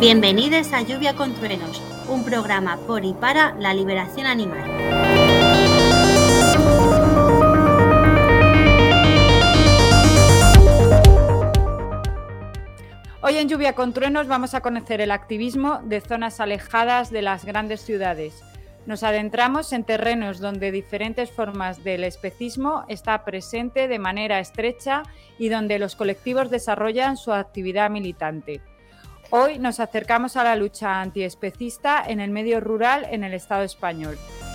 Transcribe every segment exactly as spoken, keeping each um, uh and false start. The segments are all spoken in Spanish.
Bienvenidos a Lluvia con Truenos, un programa por y para la liberación animal. Hoy en Lluvia con Truenos vamos a conocer el activismo de zonas alejadas de las grandes ciudades. Nos adentramos en terrenos donde diferentes formas del especismo está presente de manera estrecha y donde los colectivos desarrollan su actividad militante. Hoy nos acercamos a la lucha antiespecista en el medio rural en el Estado español.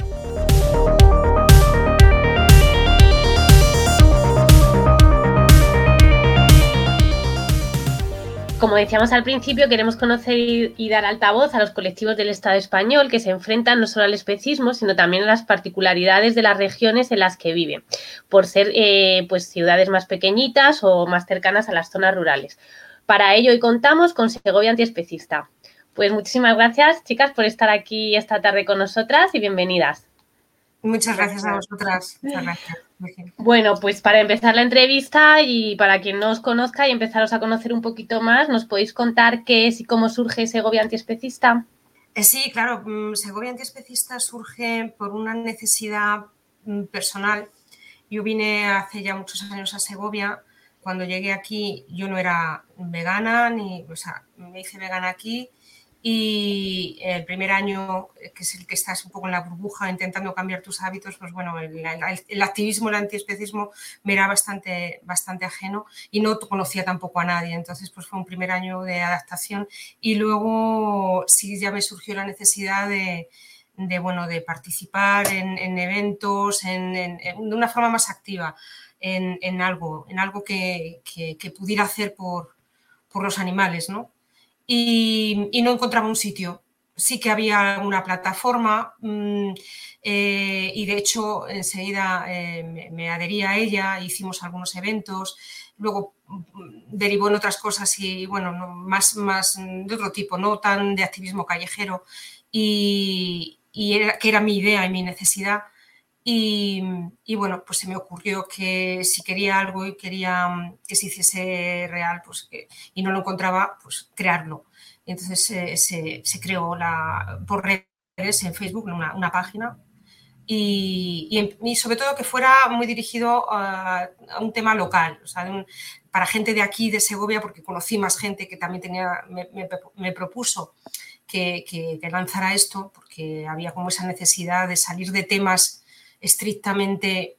Como decíamos al principio, queremos conocer y dar altavoz a los colectivos del Estado español que se enfrentan no solo al especismo, sino también a las particularidades de las regiones en las que viven, por ser eh, pues, ciudades más pequeñitas o más cercanas a las zonas rurales. Para ello hoy contamos con Segovia Antiespecista. Pues muchísimas gracias, chicas, por estar aquí esta tarde con nosotras y bienvenidas. Muchas gracias a vosotras. Muchas gracias. Bueno, pues para empezar la entrevista y para quien no os conozca y empezaros a conocer un poquito más, ¿nos podéis contar qué es y cómo surge Segovia Antiespecista? Eh, sí, claro. Segovia Antiespecista surge por una necesidad personal. Yo vine hace ya muchos años a Segovia. Cuando llegué aquí yo no era vegana, ni, o sea, me hice vegana aquí y el primer año, que es el que estás un poco en la burbuja intentando cambiar tus hábitos, pues bueno, el, el, el activismo, el antiespecismo me era bastante, bastante ajeno y no conocía tampoco a nadie. Entonces pues fue un primer año de adaptación y luego sí ya me surgió la necesidad de, de, bueno, de participar en, en eventos en, en, en, de una forma más activa. En, en algo, en algo que, que, que pudiera hacer por, por los animales, ¿no? Y, y no encontraba un sitio. Sí que había una plataforma mmm, eh, y de hecho enseguida eh, me, me adherí a ella, hicimos algunos eventos, luego derivó en otras cosas y bueno, no, más, más de otro tipo, no tan de activismo callejero y, y era, que era mi idea y mi necesidad. Y, y bueno, pues se me ocurrió que si quería algo y quería que se hiciese real pues que, y no lo encontraba, pues crearlo. Y entonces eh, se, se creó la, por redes en Facebook una, una página y, y, y sobre todo que fuera muy dirigido a, a un tema local, o sea, de un, para gente de aquí, de Segovia, porque conocí más gente que también tenía, me, me, me propuso que, que, que lanzara esto, porque había como esa necesidad de salir de temas estrictamente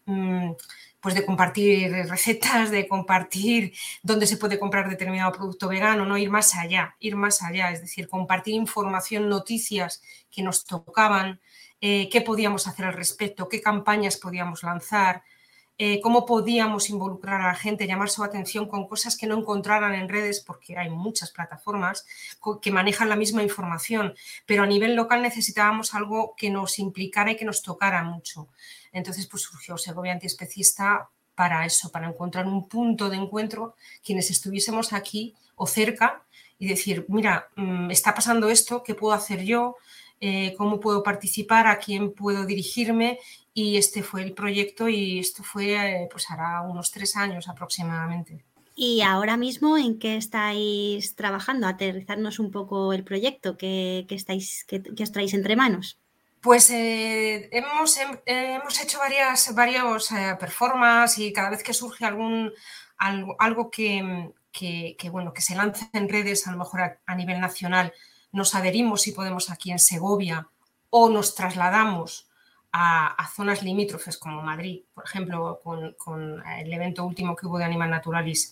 pues de compartir recetas, de compartir dónde se puede comprar determinado producto vegano, no ir más allá, ir más allá, es decir, compartir información, noticias que nos tocaban, eh, qué podíamos hacer al respecto, qué campañas podíamos lanzar, eh, cómo podíamos involucrar a la gente, llamar su atención con cosas que no encontraran en redes, porque hay muchas plataformas que manejan la misma información, pero a nivel local necesitábamos algo que nos implicara y que nos tocara mucho. Entonces pues surgió Segovia Antiespecista para eso, para encontrar un punto de encuentro quienes estuviésemos aquí o cerca y decir, mira, está pasando esto, ¿qué puedo hacer yo? Eh, ¿Cómo puedo participar? ¿A quién puedo dirigirme? Y este fue el proyecto y esto fue eh, pues hará unos tres años aproximadamente. ¿Y ahora mismo en qué estáis trabajando? Aterrizarnos un poco el proyecto que, que, estáis, que, que os traéis entre manos. Pues eh, hemos, eh, hemos hecho varias, varios eh, performances y cada vez que surge algún, algo, algo que, que, que, bueno, que se lanza en redes, a lo mejor a, a nivel nacional, nos adherimos si podemos aquí en Segovia o nos trasladamos a, a zonas limítrofes como Madrid, por ejemplo, con, con el evento último que hubo de Animal Naturalis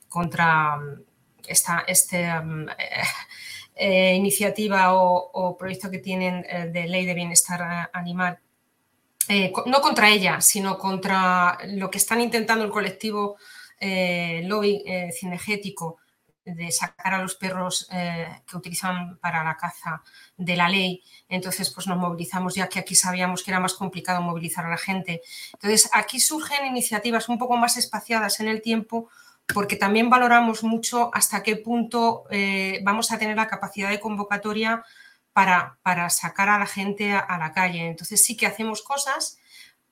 contra esta, este... Um, eh, Eh, iniciativa o, o proyecto que tienen eh, de ley de bienestar animal, eh, no contra ella, sino contra lo que están intentando el colectivo eh, lobby eh, cinegético de sacar a los perros eh, que utilizan para la caza de la ley. Entonces pues nos movilizamos, ya que aquí sabíamos que era más complicado movilizar a la gente. Entonces aquí surgen iniciativas un poco más espaciadas en el tiempo, porque también valoramos mucho hasta qué punto eh, vamos a tener la capacidad de convocatoria para, para sacar a la gente a, a la calle. Entonces sí que hacemos cosas,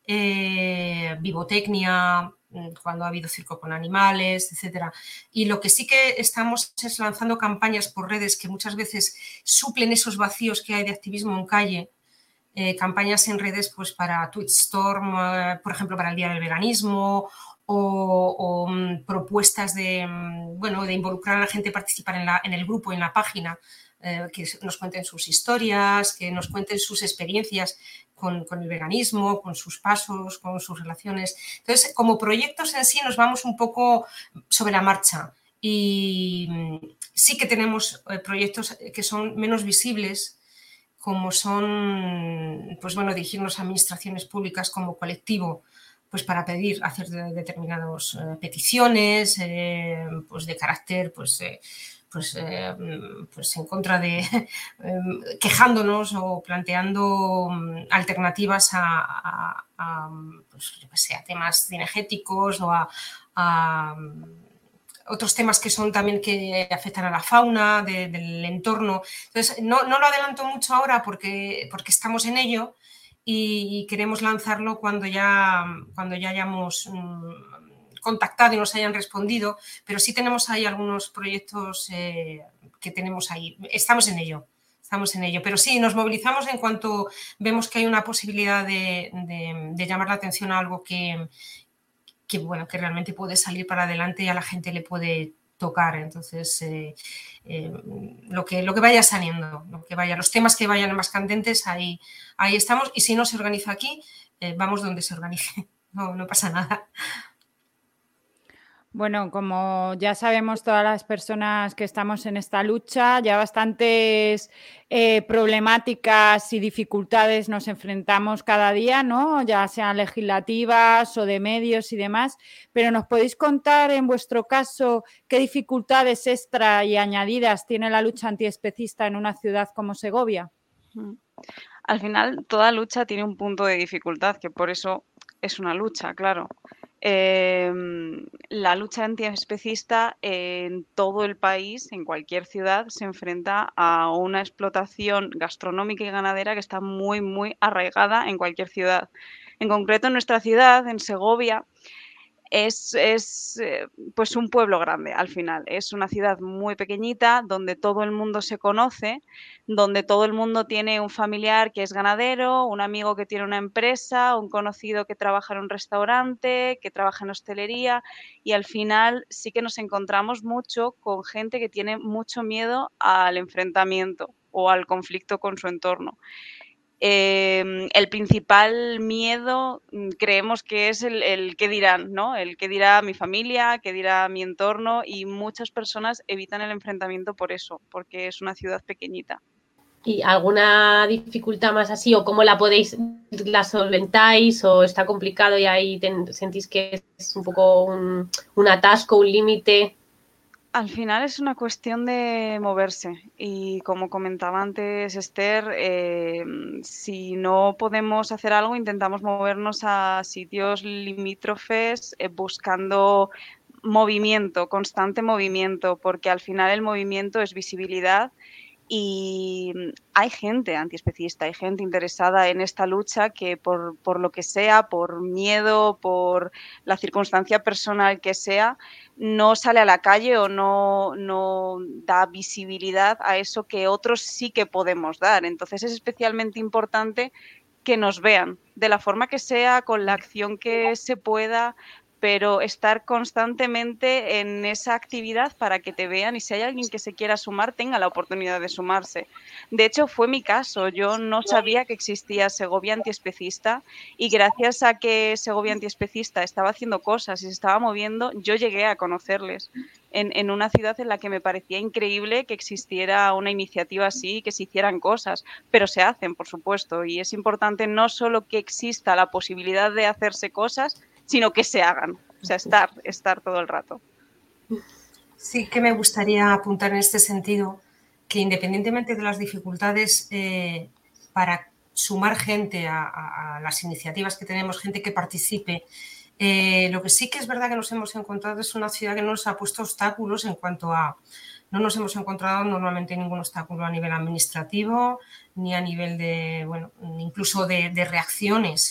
eh, Vivotecnia, cuando ha habido circo con animales, etcétera. Y lo que sí que estamos es lanzando campañas por redes que muchas veces suplen esos vacíos que hay de activismo en calle. Eh, campañas en redes pues para Tweetstorm, eh, por ejemplo, para el Día del Veganismo, o, o um, propuestas de, um, bueno, de involucrar a la gente a participar en, la, en el grupo, en la página, eh, que nos cuenten sus historias, que nos cuenten sus experiencias con, con el veganismo, con sus pasos, con sus relaciones. Entonces, como proyectos en sí nos vamos un poco sobre la marcha y sí que tenemos eh, proyectos que son menos visibles, como son, pues bueno, dirigirnos a administraciones públicas como colectivo, pues para pedir, hacer de, determinadas eh, peticiones, eh, pues de carácter, pues, eh, pues, eh, pues en contra de, eh, quejándonos o planteando alternativas a, a, a, pues, yo que sé, a temas cinegéticos o a, a otros temas que son también que afectan a la fauna de, del entorno. Entonces, no, no lo adelanto mucho ahora porque, porque estamos en ello y queremos lanzarlo cuando ya, cuando ya hayamos mmm, contactado y nos hayan respondido, pero sí tenemos ahí algunos proyectos eh, que tenemos ahí. Estamos en ello, estamos en ello. Pero sí, nos movilizamos en cuanto vemos que hay una posibilidad de, de, de llamar la atención a algo que... que, bueno, que realmente puede salir para adelante y a la gente le puede tocar. Entonces, eh, eh, lo, que, lo que vaya saliendo, lo que vaya, los temas que vayan más candentes, ahí, ahí estamos. Y si no se organiza aquí, eh, vamos donde se organice. No, no pasa nada. Bueno, como ya sabemos todas las personas que estamos en esta lucha, ya bastantes eh, problemáticas y dificultades nos enfrentamos cada día, ¿no? Ya sean legislativas o de medios y demás, pero ¿nos podéis contar en vuestro caso qué dificultades extra y añadidas tiene la lucha antiespecista en una ciudad como Segovia? Al final, toda lucha tiene un punto de dificultad, que por eso es una lucha, claro. Eh, la lucha antiespecista en todo el país, en cualquier ciudad, se enfrenta a una explotación gastronómica y ganadera que está muy, muy arraigada en cualquier ciudad. En concreto, en nuestra ciudad, en Segovia, es, es eh, pues un pueblo grande al final. Es una ciudad muy pequeñita donde todo el mundo se conoce, donde todo el mundo tiene un familiar que es ganadero, un amigo que tiene una empresa, un conocido que trabaja en un restaurante, que trabaja en hostelería, y al final sí que nos encontramos mucho con gente que tiene mucho miedo al enfrentamiento o al conflicto con su entorno. Eh, el principal miedo creemos que es el, el qué dirán, ¿no? El qué dirá mi familia, qué dirá mi entorno, y muchas personas evitan el enfrentamiento por eso, porque es una ciudad pequeñita. ¿Y alguna dificultad más así? ¿O cómo la podéis, la solventáis? ¿O está complicado y ahí ten, sentís que es un poco un, un atasco, un límite? Al final es una cuestión de moverse y como comentaba antes Esther, eh, si no podemos hacer algo intentamos movernos a sitios limítrofes eh, buscando movimiento, constante movimiento, porque al final el movimiento es visibilidad. Y hay gente antiespecista, hay gente interesada en esta lucha que por, por lo que sea, por miedo, por la circunstancia personal que sea, no sale a la calle o no, no da visibilidad a eso que otros sí que podemos dar. Entonces es especialmente importante que nos vean, de la forma que sea, con la acción que se pueda, pero estar constantemente en esa actividad para que te vean y si hay alguien que se quiera sumar, tenga la oportunidad de sumarse. De hecho, fue mi caso. Yo no sabía que existía Segovia Antiespecista y gracias a que Segovia Antiespecista estaba haciendo cosas y se estaba moviendo, yo llegué a conocerles en, en una ciudad en la que me parecía increíble que existiera una iniciativa así, que se hicieran cosas, pero se hacen, por supuesto, y es importante no solo que exista la posibilidad de hacerse cosas, sino que se hagan, o sea, estar, estar todo el rato. Sí que me gustaría apuntar en este sentido que independientemente de las dificultades, eh, para sumar gente a, a, a las iniciativas que tenemos, gente que participe, eh, lo que sí que es verdad que nos hemos encontrado es una ciudad que no nos ha puesto obstáculos en cuanto a... No nos hemos encontrado normalmente ningún obstáculo a nivel administrativo, ni a nivel de, bueno, incluso de, de reacciones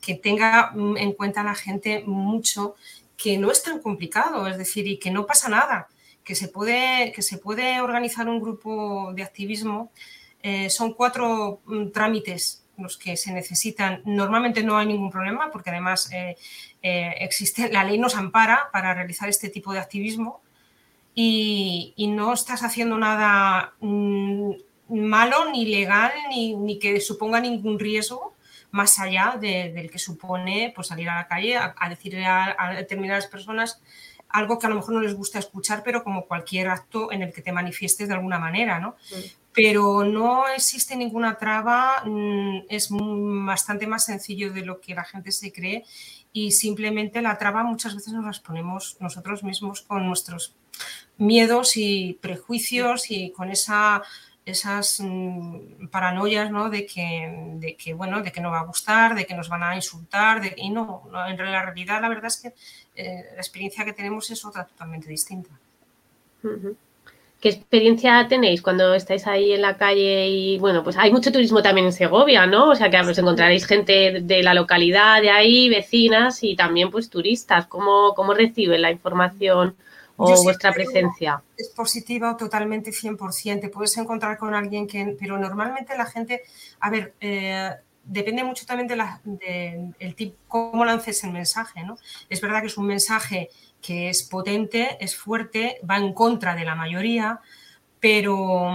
que tenga en cuenta la gente mucho que no es tan complicado, es decir, y que no pasa nada, que se puede, que se puede organizar un grupo de activismo. Eh, son cuatro mm, trámites los que se necesitan. Normalmente no hay ningún problema porque además eh, eh, existe, la ley nos ampara para realizar este tipo de activismo y, y no estás haciendo nada mm, malo ni legal ni, ni que suponga ningún riesgo más allá de, del que supone pues, salir a la calle a, a decirle a, a determinadas personas algo que a lo mejor no les gusta escuchar, pero como cualquier acto en el que te manifiestes de alguna manera, ¿no? Sí. Pero no existe ninguna traba, es bastante más sencillo de lo que la gente se cree y simplemente la traba muchas veces nos las ponemos nosotros mismos con nuestros miedos y prejuicios y con esa, esas mmm, paranoias, ¿no? de, que, de, que, bueno, de que no va a gustar, de que nos van a insultar, de, y no, no, en la realidad la verdad es que eh, la experiencia que tenemos es otra totalmente distinta. Uh-huh. ¿Qué experiencia tenéis cuando estáis ahí en la calle? Y bueno, pues hay mucho turismo también en Segovia, ¿no? O sea que os encontraréis gente de la localidad de ahí, vecinas y también pues turistas. ¿Cómo, cómo reciben la información o vuestra presencia? Es positiva o totalmente cien por ciento. Te puedes encontrar con alguien que... Pero normalmente la gente... A ver, eh, depende mucho también de la, de, el tipo, cómo lances el mensaje, ¿no? Es verdad que es un mensaje que es potente, es fuerte, va en contra de la mayoría, pero,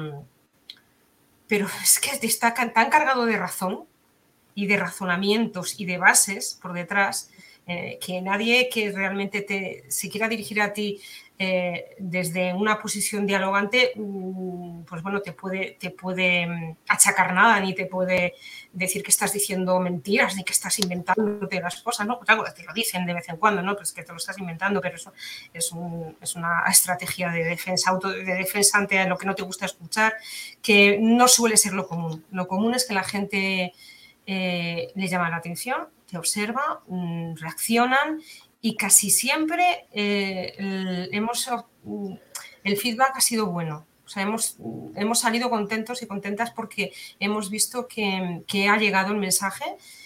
pero es que está tan cargado de razón y de razonamientos y de bases por detrás eh, que nadie que realmente te, se quiera dirigir a ti eh, desde una posición dialogante, pues bueno, te puede, te puede achacar nada, ni te puede decir que estás diciendo mentiras, ni que estás inventándote las cosas, ¿no? Pues claro, te lo dicen de vez en cuando, ¿no? Pues que te lo estás inventando, pero eso es, un, es una estrategia de defensa, auto, de defensa ante lo que no te gusta escuchar, que no suele ser lo común. Lo común es que la gente eh, le llama la atención, te observa, reaccionan y casi siempre eh, el, hemos, el feedback ha sido bueno. O sea, hemos, hemos salido contentos y contentas porque hemos visto que, que ha llegado el mensaje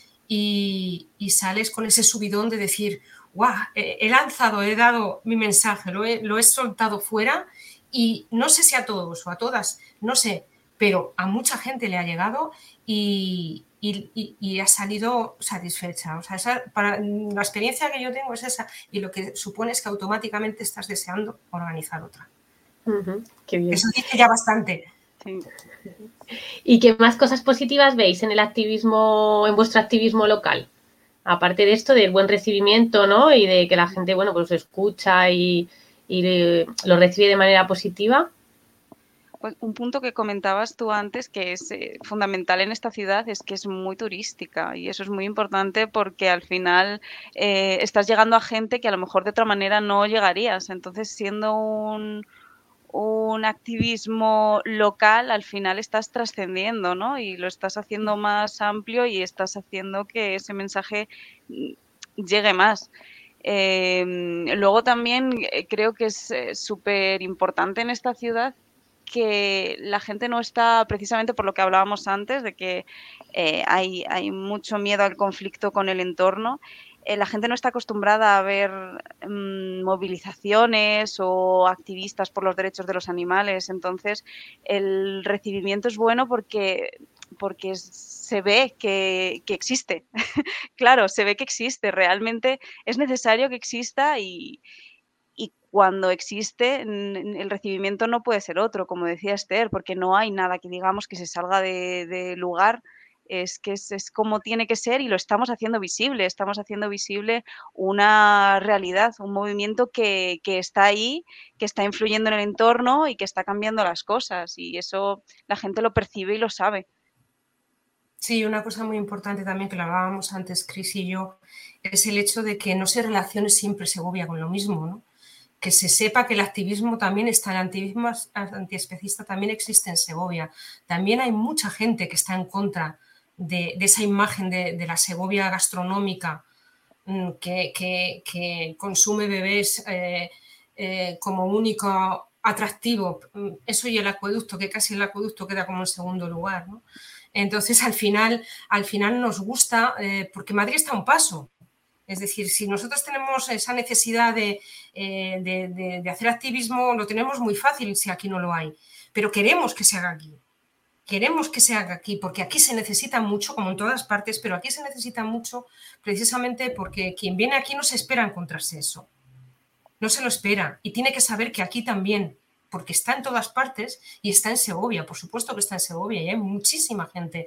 y, y sales con ese subidón de decir, guau, he lanzado, he dado mi mensaje, lo he, lo he soltado fuera y no sé si a todos o a todas, no sé, pero a mucha gente le ha llegado y, y, y, y ha salido satisfecha. O sea, esa, para, la experiencia que yo tengo es esa y lo que supone es que automáticamente estás deseando organizar otra. Uh-huh, qué bien. Eso dice ya bastante. Sí. ¿Y qué más cosas positivas veis en el activismo, en vuestro activismo local? Aparte de esto, del buen recibimiento, ¿no? Y de que la gente, bueno, pues escucha y, y lo recibe de manera positiva. Pues un punto que comentabas tú antes que es eh, fundamental en esta ciudad es que es muy turística y eso es muy importante porque al final eh, estás llegando a gente que a lo mejor de otra manera no llegarías. Entonces, siendo un, un activismo local, al final estás trascendiendo, ¿no? Y lo estás haciendo más amplio y estás haciendo que ese mensaje llegue más. Eh, luego también creo que es eh, súper importante en esta ciudad que la gente no está, precisamente por lo que hablábamos antes, de que eh, hay, hay mucho miedo al conflicto con el entorno, eh, la gente no está acostumbrada a ver mmm, movilizaciones o activistas por los derechos de los animales, entonces el recibimiento es bueno porque, porque se ve que, que existe, claro, se ve que existe, realmente es necesario que exista y... Y cuando existe, el recibimiento no puede ser otro, como decía Esther, porque no hay nada que digamos que se salga de, de lugar. Es que es, es como tiene que ser y lo estamos haciendo visible. Estamos haciendo visible una realidad, un movimiento que, que está ahí, que está influyendo en el entorno y que está cambiando las cosas. Y eso la gente lo percibe y lo sabe. Sí, una cosa muy importante también que lo hablábamos antes, Cris y yo, es el hecho de que no se relacione siempre Segovia con lo mismo, ¿no? Que se sepa que el activismo también está, el activismo antiespecista también existe en Segovia. También hay mucha gente que está en contra de, de esa imagen de, de la Segovia gastronómica que, que, que consume bebés eh, eh, como único atractivo. Eso y el acueducto, que casi el acueducto queda como en segundo lugar, ¿no? Entonces, al final, al final nos gusta, eh, porque Madrid está a un paso. Es decir, si nosotros tenemos esa necesidad de, eh, de, de, de hacer activismo, lo tenemos muy fácil si aquí no lo hay. Pero queremos que se haga aquí. Queremos que se haga aquí, porque aquí se necesita mucho, como en todas partes, pero aquí se necesita mucho precisamente porque quien viene aquí no se espera encontrarse eso. No se lo espera y tiene que saber que aquí también, porque está en todas partes y está en Segovia, por supuesto que está en Segovia y hay muchísima gente.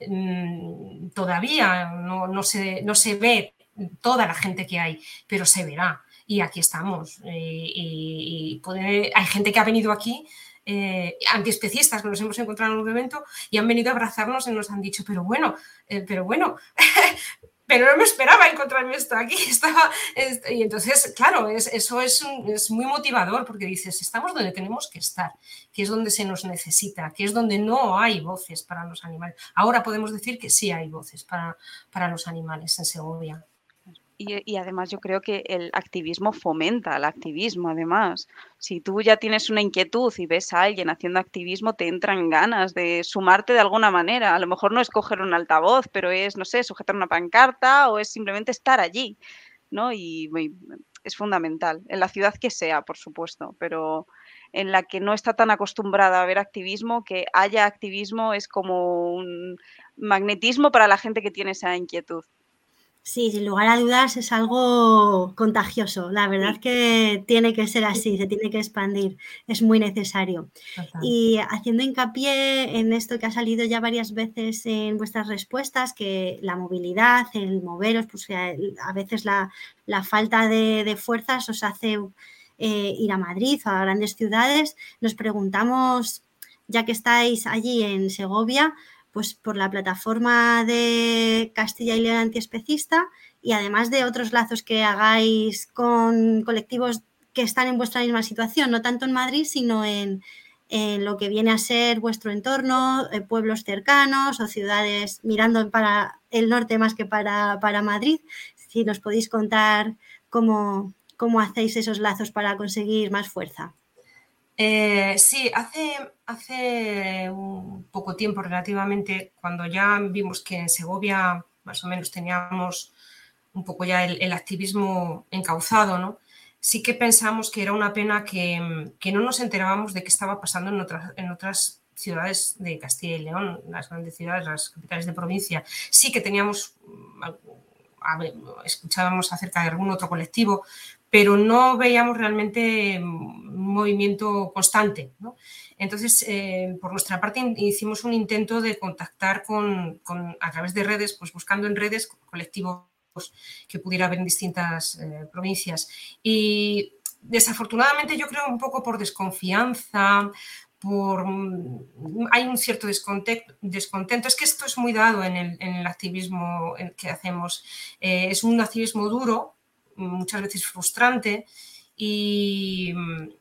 Mmm, todavía no, no, se, no se ve toda la gente que hay, pero se verá. Y aquí estamos. Y, y, y puede, hay gente que ha venido aquí, eh, antiespecistas que nos hemos encontrado en un evento y han venido a abrazarnos y nos han dicho, pero bueno, eh, pero bueno, pero no me esperaba encontrarme esto aquí. Estaba, este, y entonces, claro, es, eso es, un, es muy motivador porque dices, estamos donde tenemos que estar, que es donde se nos necesita, que es donde no hay voces para los animales. Ahora podemos decir que sí hay voces para, para los animales en Segovia. Y, y además yo creo que el activismo fomenta el activismo, además. Si tú ya tienes una inquietud y ves a alguien haciendo activismo, te entran ganas de sumarte de alguna manera. A lo mejor no es coger un altavoz, pero es, no sé, sujetar una pancarta o es simplemente estar allí, ¿no? Y, y es fundamental. En la ciudad que sea, por supuesto, pero en la que no está tan acostumbrada a ver activismo, que haya activismo es como un magnetismo para la gente que tiene esa inquietud. Sí, sin lugar a dudas es algo contagioso. La verdad Sí. que tiene que ser así, se tiene que expandir, es muy necesario. Total. Y haciendo hincapié en esto que ha salido ya varias veces en vuestras respuestas, que la movilidad, el moveros, pues a veces la, la falta de, de fuerzas os hace eh, ir a Madrid o a grandes ciudades, nos preguntamos, ya que estáis allí en Segovia, pues por la plataforma de Castilla y León antiespecista y además de otros lazos que hagáis con colectivos que están en vuestra misma situación, no tanto en Madrid, sino en, en lo que viene a ser vuestro entorno, eh, pueblos cercanos o ciudades mirando para el norte más que para, para Madrid. Si nos podéis contar cómo, cómo hacéis esos lazos para conseguir más fuerza. Eh, sí, hace, hace un poco tiempo relativamente, cuando ya vimos que en Segovia más o menos teníamos un poco ya el, el activismo encauzado, ¿no? Sí que pensamos que era una pena que, que no nos enterábamos de qué estaba pasando en otras, en otras ciudades de Castilla y León, las grandes ciudades, las capitales de provincia. Sí que teníamos, a ver, escuchábamos acerca de algún otro colectivo, pero no veíamos realmente un movimiento constante, ¿no? Entonces, eh, por nuestra parte, hicimos un intento de contactar con, con, a través de redes, pues buscando en redes colectivos que pudiera haber en distintas eh, provincias. Y desafortunadamente, yo creo un poco por desconfianza, por, hay un cierto descontento, descontento. Es que esto es muy dado en el, en el activismo que hacemos. Eh, es un activismo duro, muchas veces frustrante y,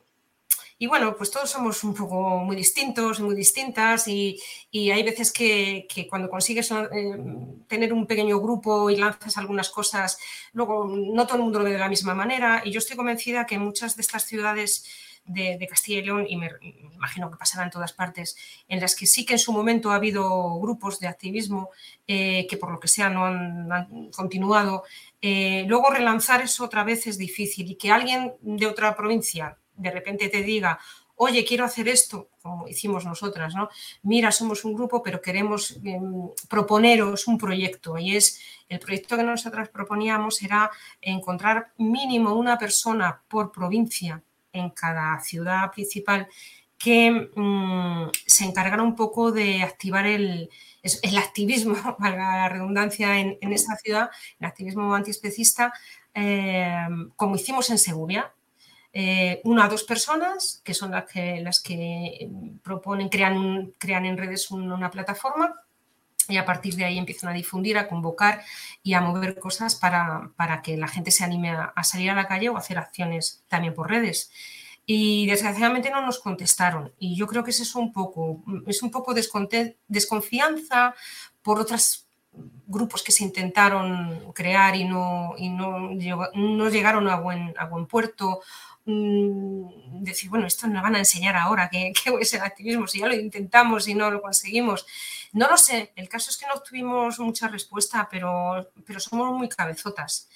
y bueno, pues todos somos un poco muy distintos y muy distintas y, y hay veces que, que cuando consigues eh, tener un pequeño grupo y lanzas algunas cosas, luego no todo el mundo lo ve de la misma manera y yo estoy convencida que muchas de estas ciudades de, de Castilla y León, y me, me imagino que pasará en todas partes, en las que sí que en su momento ha habido grupos de activismo eh, que por lo que sea no han, han continuado, eh, luego relanzar eso otra vez es difícil y que alguien de otra provincia de repente te diga, oye, quiero hacer esto, como hicimos nosotras, ¿no? Mira, somos un grupo, pero queremos eh, proponeros un proyecto y es el proyecto que nosotras proponíamos era encontrar mínimo una persona por provincia en cada ciudad principal que mmm, se encargara un poco de activar el, el activismo, valga la redundancia, en, en esa ciudad, el activismo antiespecista, eh, como hicimos en Segovia. Eh, una o dos personas, que son las que, las que proponen, crean, crean en redes un, una plataforma y a partir de ahí empiezan a difundir, a convocar y a mover cosas para, para que la gente se anime a, a salir a la calle o a hacer acciones también por redes. Y desgraciadamente no nos contestaron. Y yo creo que es eso un poco, es un poco desconfianza por otros grupos que se intentaron crear y no, y no, no llegaron a buen, a buen puerto, mmm, decir, bueno, esto nos van a enseñar ahora, ¿qué, qué es el activismo? Si ya lo intentamos y no lo conseguimos. No lo sé, el caso es que no obtuvimos mucha respuesta, pero, pero somos muy cabezotas.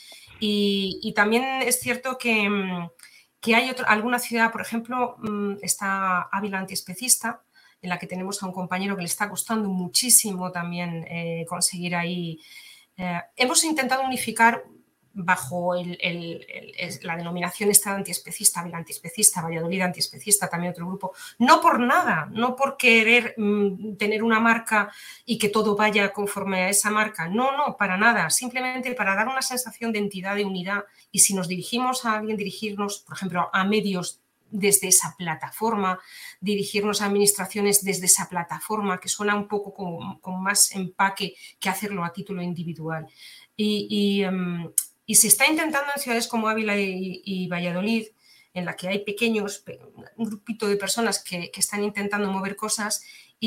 Y, y también es cierto que, que hay otro, alguna ciudad, por ejemplo, está Ávila Antiespecista, en la que tenemos a un compañero que le está costando muchísimo también eh, conseguir ahí. Eh, hemos intentado unificar bajo el, el, el, la denominación esta antiespecista, Ávila Antiespecista, Valladolid Antiespecista, también otro grupo, no por nada, no por querer mm, tener una marca y que todo vaya conforme a esa marca, no, no, para nada, simplemente para dar una sensación de entidad, de unidad, y si nos dirigimos a alguien, dirigirnos, por ejemplo, a medios desde esa plataforma, dirigirnos a administraciones desde esa plataforma, que suena un poco con, con más empaque que hacerlo a título individual. Y, y, um, y se está intentando en ciudades como Ávila y, y Valladolid, en la que hay pequeños, un grupito de personas que, que están intentando mover cosas,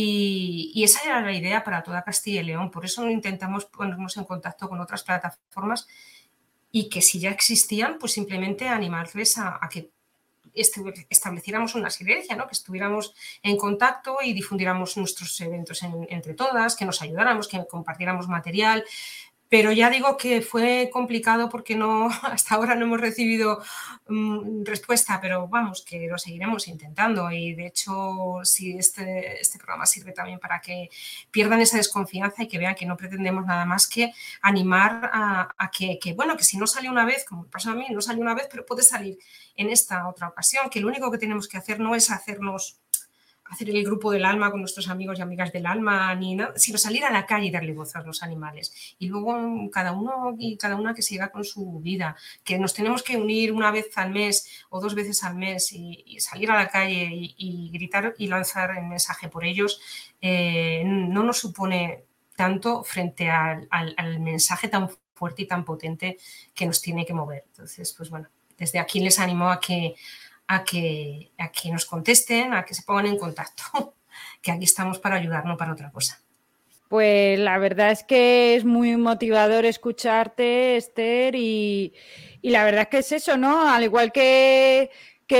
y, y esa era la idea para toda Castilla y León. Por eso intentamos ponernos en contacto con otras plataformas y que si ya existían, pues simplemente animarles a, a que estableciéramos una sinergia, ¿no? Que estuviéramos en contacto y difundiéramos nuestros eventos en, entre todas, que nos ayudáramos, que compartiéramos material. Pero ya digo que fue complicado porque no, hasta ahora no hemos recibido um, respuesta, pero vamos, que lo seguiremos intentando. Y de hecho, si este, este programa sirve también para que pierdan esa desconfianza y que vean que no pretendemos nada más que animar a, a que, que, bueno, que si no sale una vez, como me pasa a mí, no sale una vez, pero puede salir en esta otra ocasión, que lo único que tenemos que hacer no es hacernos... hacer el grupo del alma con nuestros amigos y amigas del alma, ni nada, sino salir a la calle y darle voz a los animales. Y luego cada uno y cada una que siga con su vida, que nos tenemos que unir una vez al mes o dos veces al mes y, y salir a la calle y, y gritar y lanzar el mensaje por ellos, eh, no nos supone tanto frente al, al, al mensaje tan fuerte y tan potente que nos tiene que mover. Entonces, pues bueno, desde aquí les animo a que A que, a que nos contesten, a que se pongan en contacto, que aquí estamos para ayudar, no para otra cosa. Pues la verdad es que es muy motivador escucharte, Esther, y, y la verdad es que es eso, ¿no? Al igual que, que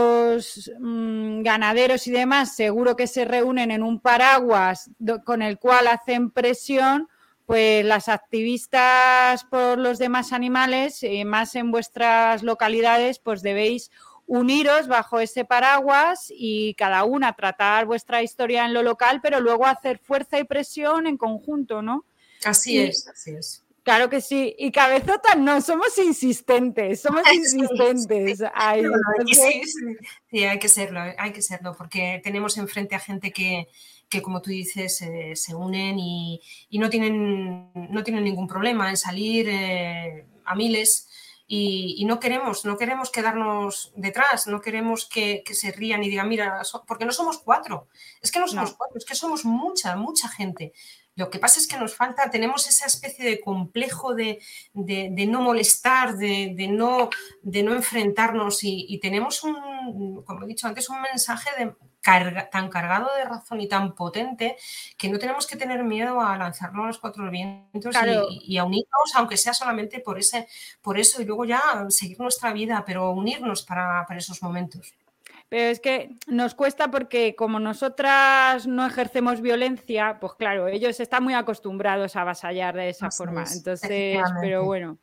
los mmm, ganaderos y demás seguro que se reúnen en un paraguas do, con el cual hacen presión, pues las activistas por los demás animales, eh, más en vuestras localidades, pues debéis uniros bajo ese paraguas y cada una tratar vuestra historia en lo local, pero luego hacer fuerza y presión en conjunto, ¿no? Así y, es, así es. Claro que sí. Y cabezotas no, somos insistentes, somos insistentes. Sí, Ay, no, entonces... sí, sí, sí, hay que serlo, hay que serlo, porque tenemos enfrente a gente que, que como tú dices, eh, se unen y, y no, tienen, no tienen ningún problema en salir eh, a miles. Y, y no queremos, no queremos quedarnos detrás, no queremos que, que se rían y digan, mira, so, porque no somos cuatro, es que no somos no. cuatro, es que somos mucha, mucha gente. Lo que pasa es que nos falta, tenemos esa especie de complejo de, de, de no molestar, de, de, no, de no enfrentarnos y, y tenemos un, como he dicho antes, un mensaje de, carga, tan cargado de razón y tan potente que no tenemos que tener miedo a lanzarnos a los cuatro vientos claro. y, y a unirnos, aunque sea solamente por, ese, por eso y luego ya seguir nuestra vida, pero unirnos para, para esos momentos. Pero es que nos cuesta porque como nosotras no ejercemos violencia, pues claro, ellos están muy acostumbrados a avasallar de esa Así forma. Es, Entonces, pero bueno.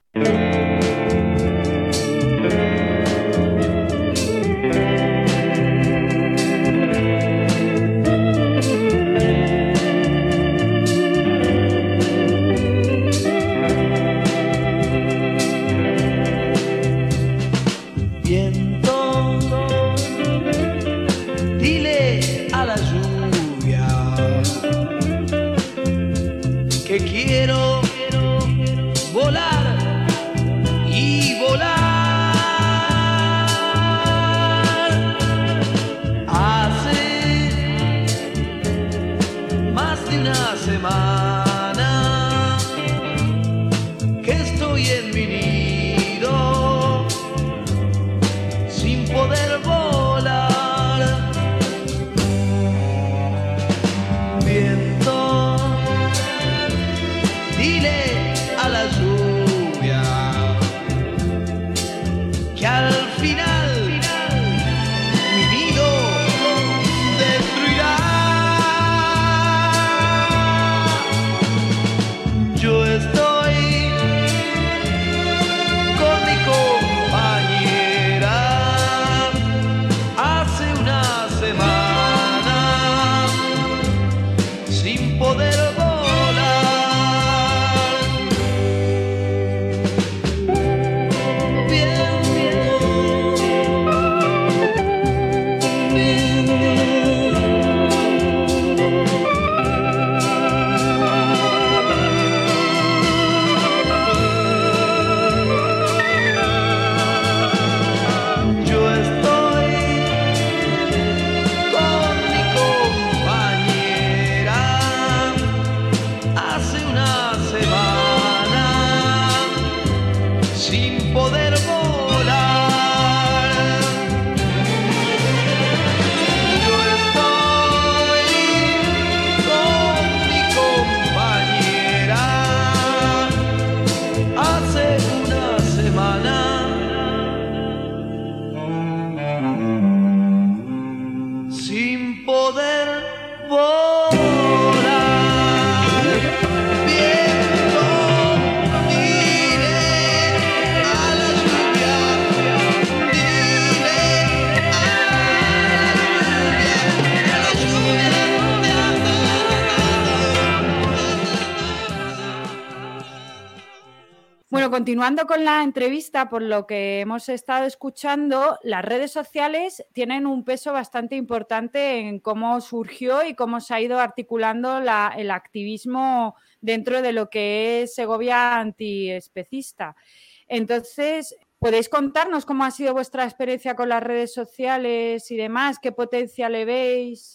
Bueno, continuando con la entrevista, por lo que hemos estado escuchando, las redes sociales tienen un peso bastante importante en cómo surgió y cómo se ha ido articulando la, el activismo dentro de lo que es Segovia antiespecista. Entonces, ¿podéis contarnos cómo ha sido vuestra experiencia con las redes sociales y demás? ¿Qué potencia le veis?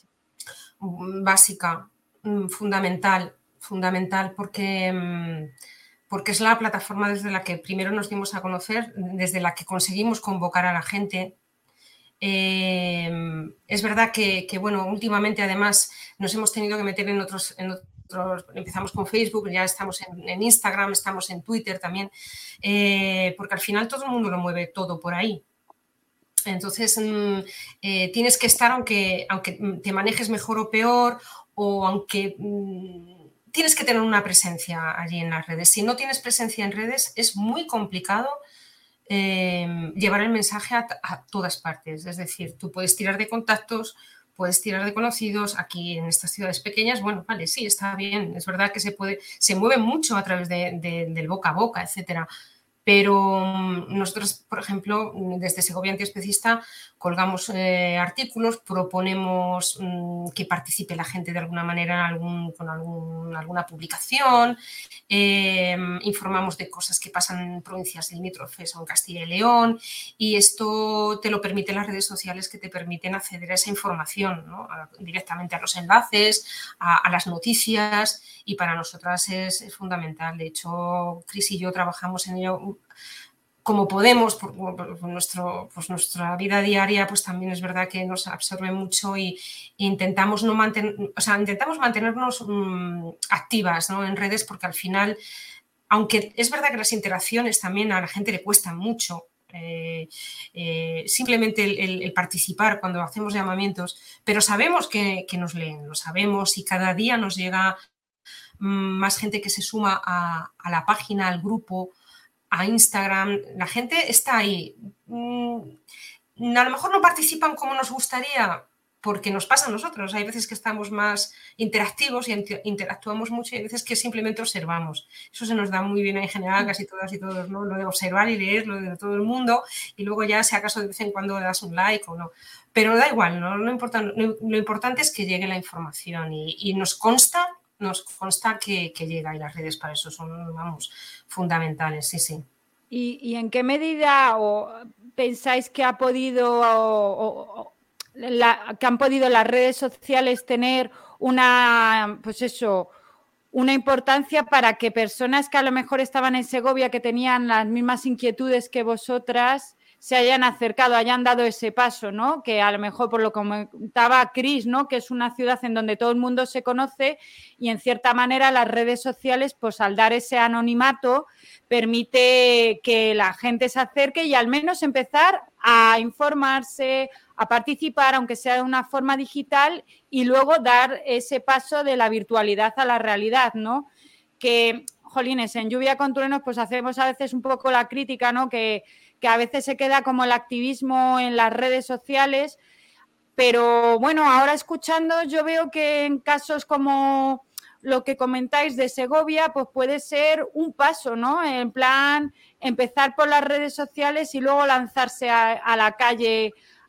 Básica, fundamental, fundamental, porque... porque es la plataforma desde la que primero nos dimos a conocer, desde la que conseguimos convocar a la gente. Eh, es verdad que, que, bueno, últimamente además nos hemos tenido que meter en otros, en otros empezamos con Facebook, ya estamos en, en Instagram, estamos en Twitter también, eh, porque al final todo el mundo lo mueve todo por ahí. Entonces, eh, tienes que estar, aunque, aunque te manejes mejor o peor, o aunque... tienes que tener una presencia allí en las redes. Si no tienes presencia en redes, es muy complicado eh, llevar el mensaje a, a todas partes. Es decir, tú puedes tirar de contactos, puedes tirar de conocidos. Aquí en estas ciudades pequeñas, bueno, vale, sí, está bien. Es verdad que se puede, se mueve mucho a través de, de, del boca a boca, etcétera. Pero nosotros, por ejemplo, desde Segovia Antiespecista colgamos eh, artículos, proponemos mmm, que participe la gente de alguna manera en algún, con algún, alguna publicación, eh, informamos de cosas que pasan en provincias limítrofes o en Castilla y León, y esto te lo permiten las redes sociales, que te permiten acceder a esa información, ¿no? A, directamente a los enlaces, a, a las noticias, y para nosotras es, es fundamental. De hecho, Cris y yo trabajamos en ello como podemos, por, por, por nuestro, pues nuestra vida diaria, pues también es verdad que nos absorbe mucho, y, e intentamos no mantener, o sea, intentamos mantenernos mmm, activas, ¿no? En redes, porque al final, aunque es verdad que las interacciones también a la gente le cuestan mucho, eh, eh, simplemente el, el, el participar cuando hacemos llamamientos, pero sabemos que, que nos leen, lo sabemos, y cada día nos llega mmm, más gente que se suma a, a la página, al grupo, a Instagram. La gente está ahí. A lo mejor no participan como nos gustaría, porque nos pasa a nosotros. Hay veces que estamos más interactivos y interactuamos mucho, y hay veces que simplemente observamos. Eso se nos da muy bien en general, casi todas y todos, ¿no? Lo de observar y leer, lo de todo el mundo, y luego ya, si acaso de vez en cuando das un like o no. Pero da igual, ¿no? Lo importante, lo importante es que llegue la información, y, y nos consta nos consta que, que llega, y las redes para eso son, vamos, fundamentales, sí, sí. ¿Y, y en qué medida o pensáis que ha podido o, o, la, que han podido las redes sociales tener una, pues eso, una importancia para que personas que a lo mejor estaban en Segovia, que tenían las mismas inquietudes que vosotras, se hayan acercado, hayan dado ese paso, ¿no? Que a lo mejor, por lo que comentaba Cris, ¿no? Que es una ciudad en donde todo el mundo se conoce, y en cierta manera las redes sociales, pues al dar ese anonimato, permite que la gente se acerque y al menos empezar a informarse, a participar, aunque sea de una forma digital, y luego dar ese paso de la virtualidad a la realidad, ¿no? Que, jolines, en Lluvia con Truenos, pues hacemos a veces un poco la crítica, ¿no? Que que a veces se queda como el activismo en las redes sociales, pero bueno, ahora escuchando yo veo que en casos como lo que comentáis de Segovia, pues puede ser un paso, ¿no? En plan, empezar por las redes sociales y luego lanzarse a, a la calle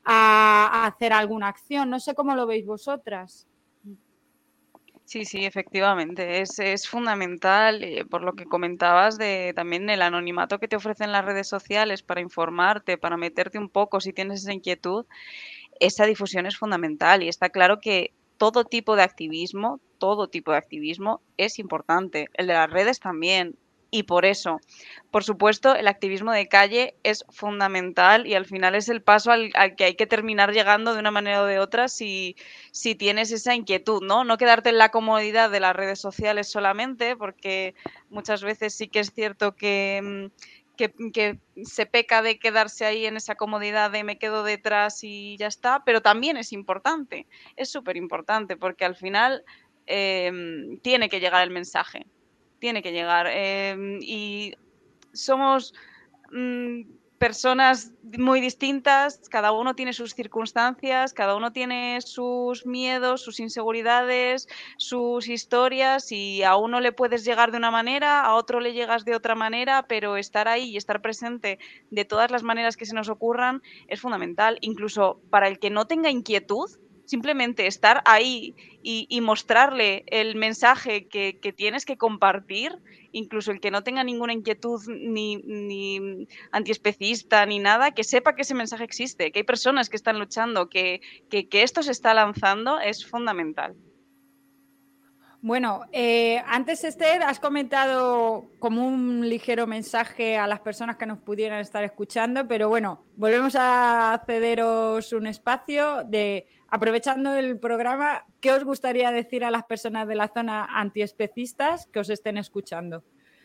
a, a hacer alguna acción. No sé cómo lo veis vosotras. Sí, sí, efectivamente. Es, es fundamental, eh, por lo que comentabas, de también el anonimato que te ofrecen las redes sociales para informarte, para meterte un poco si tienes esa inquietud. Esa difusión es fundamental y está claro que todo tipo de activismo, todo tipo de activismo es importante. El de las redes también. Y por eso, por supuesto, el activismo de calle es fundamental y al final es el paso al, al que hay que terminar llegando de una manera o de otra si, si tienes esa inquietud, ¿no? No quedarte en la comodidad de las redes sociales solamente, porque muchas veces sí que es cierto que, que, que se peca de quedarse ahí en esa comodidad de me quedo detrás y ya está, pero también es importante, es súper importante, porque al final eh, tiene que llegar el mensaje. Tiene que llegar. Eh, y somos mmm, personas muy distintas, cada uno tiene sus circunstancias, cada uno tiene sus miedos, sus inseguridades, sus historias y a uno le puedes llegar de una manera, a otro le llegas de otra manera, pero estar ahí y estar presente de todas las maneras que se nos ocurran es fundamental. Incluso para el que no tenga inquietud, simplemente estar ahí y, y mostrarle el mensaje que, que tienes que compartir, incluso el que no tenga ninguna inquietud ni, ni antiespecista ni nada, que sepa que ese mensaje existe, que hay personas que están luchando, que, que, que esto se está lanzando, es fundamental. Bueno, eh, antes, Esther, has comentado como un ligero mensaje a las personas que nos pudieran estar escuchando, pero bueno, volvemos a cederos un espacio de, aprovechando el programa, ¿qué os gustaría decir a las personas de la zona antiespecistas que os estén escuchando?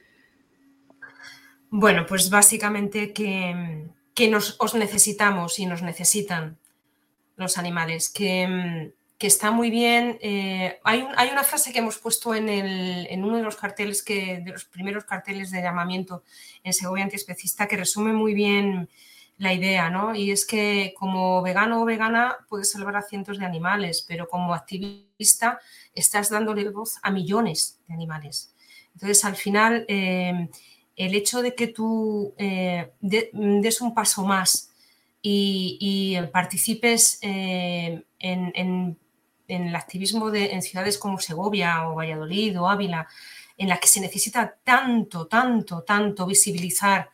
Bueno, pues básicamente que, que nos, os necesitamos y nos necesitan los animales, que... que está muy bien. Eh, hay, un, hay una frase que hemos puesto en, el, en uno de los carteles, que, de los primeros carteles de llamamiento en Segovia Antiespecista, que resume muy bien la idea, ¿no? Y es que como vegano o vegana puedes salvar a cientos de animales, pero como activista estás dándole voz a millones de animales. Entonces, al final, eh, el hecho de que tú eh, de, des un paso más y, y participes eh, en, en en el activismo de, en ciudades como Segovia o Valladolid o Ávila, en la que se necesita tanto, tanto, tanto visibilizar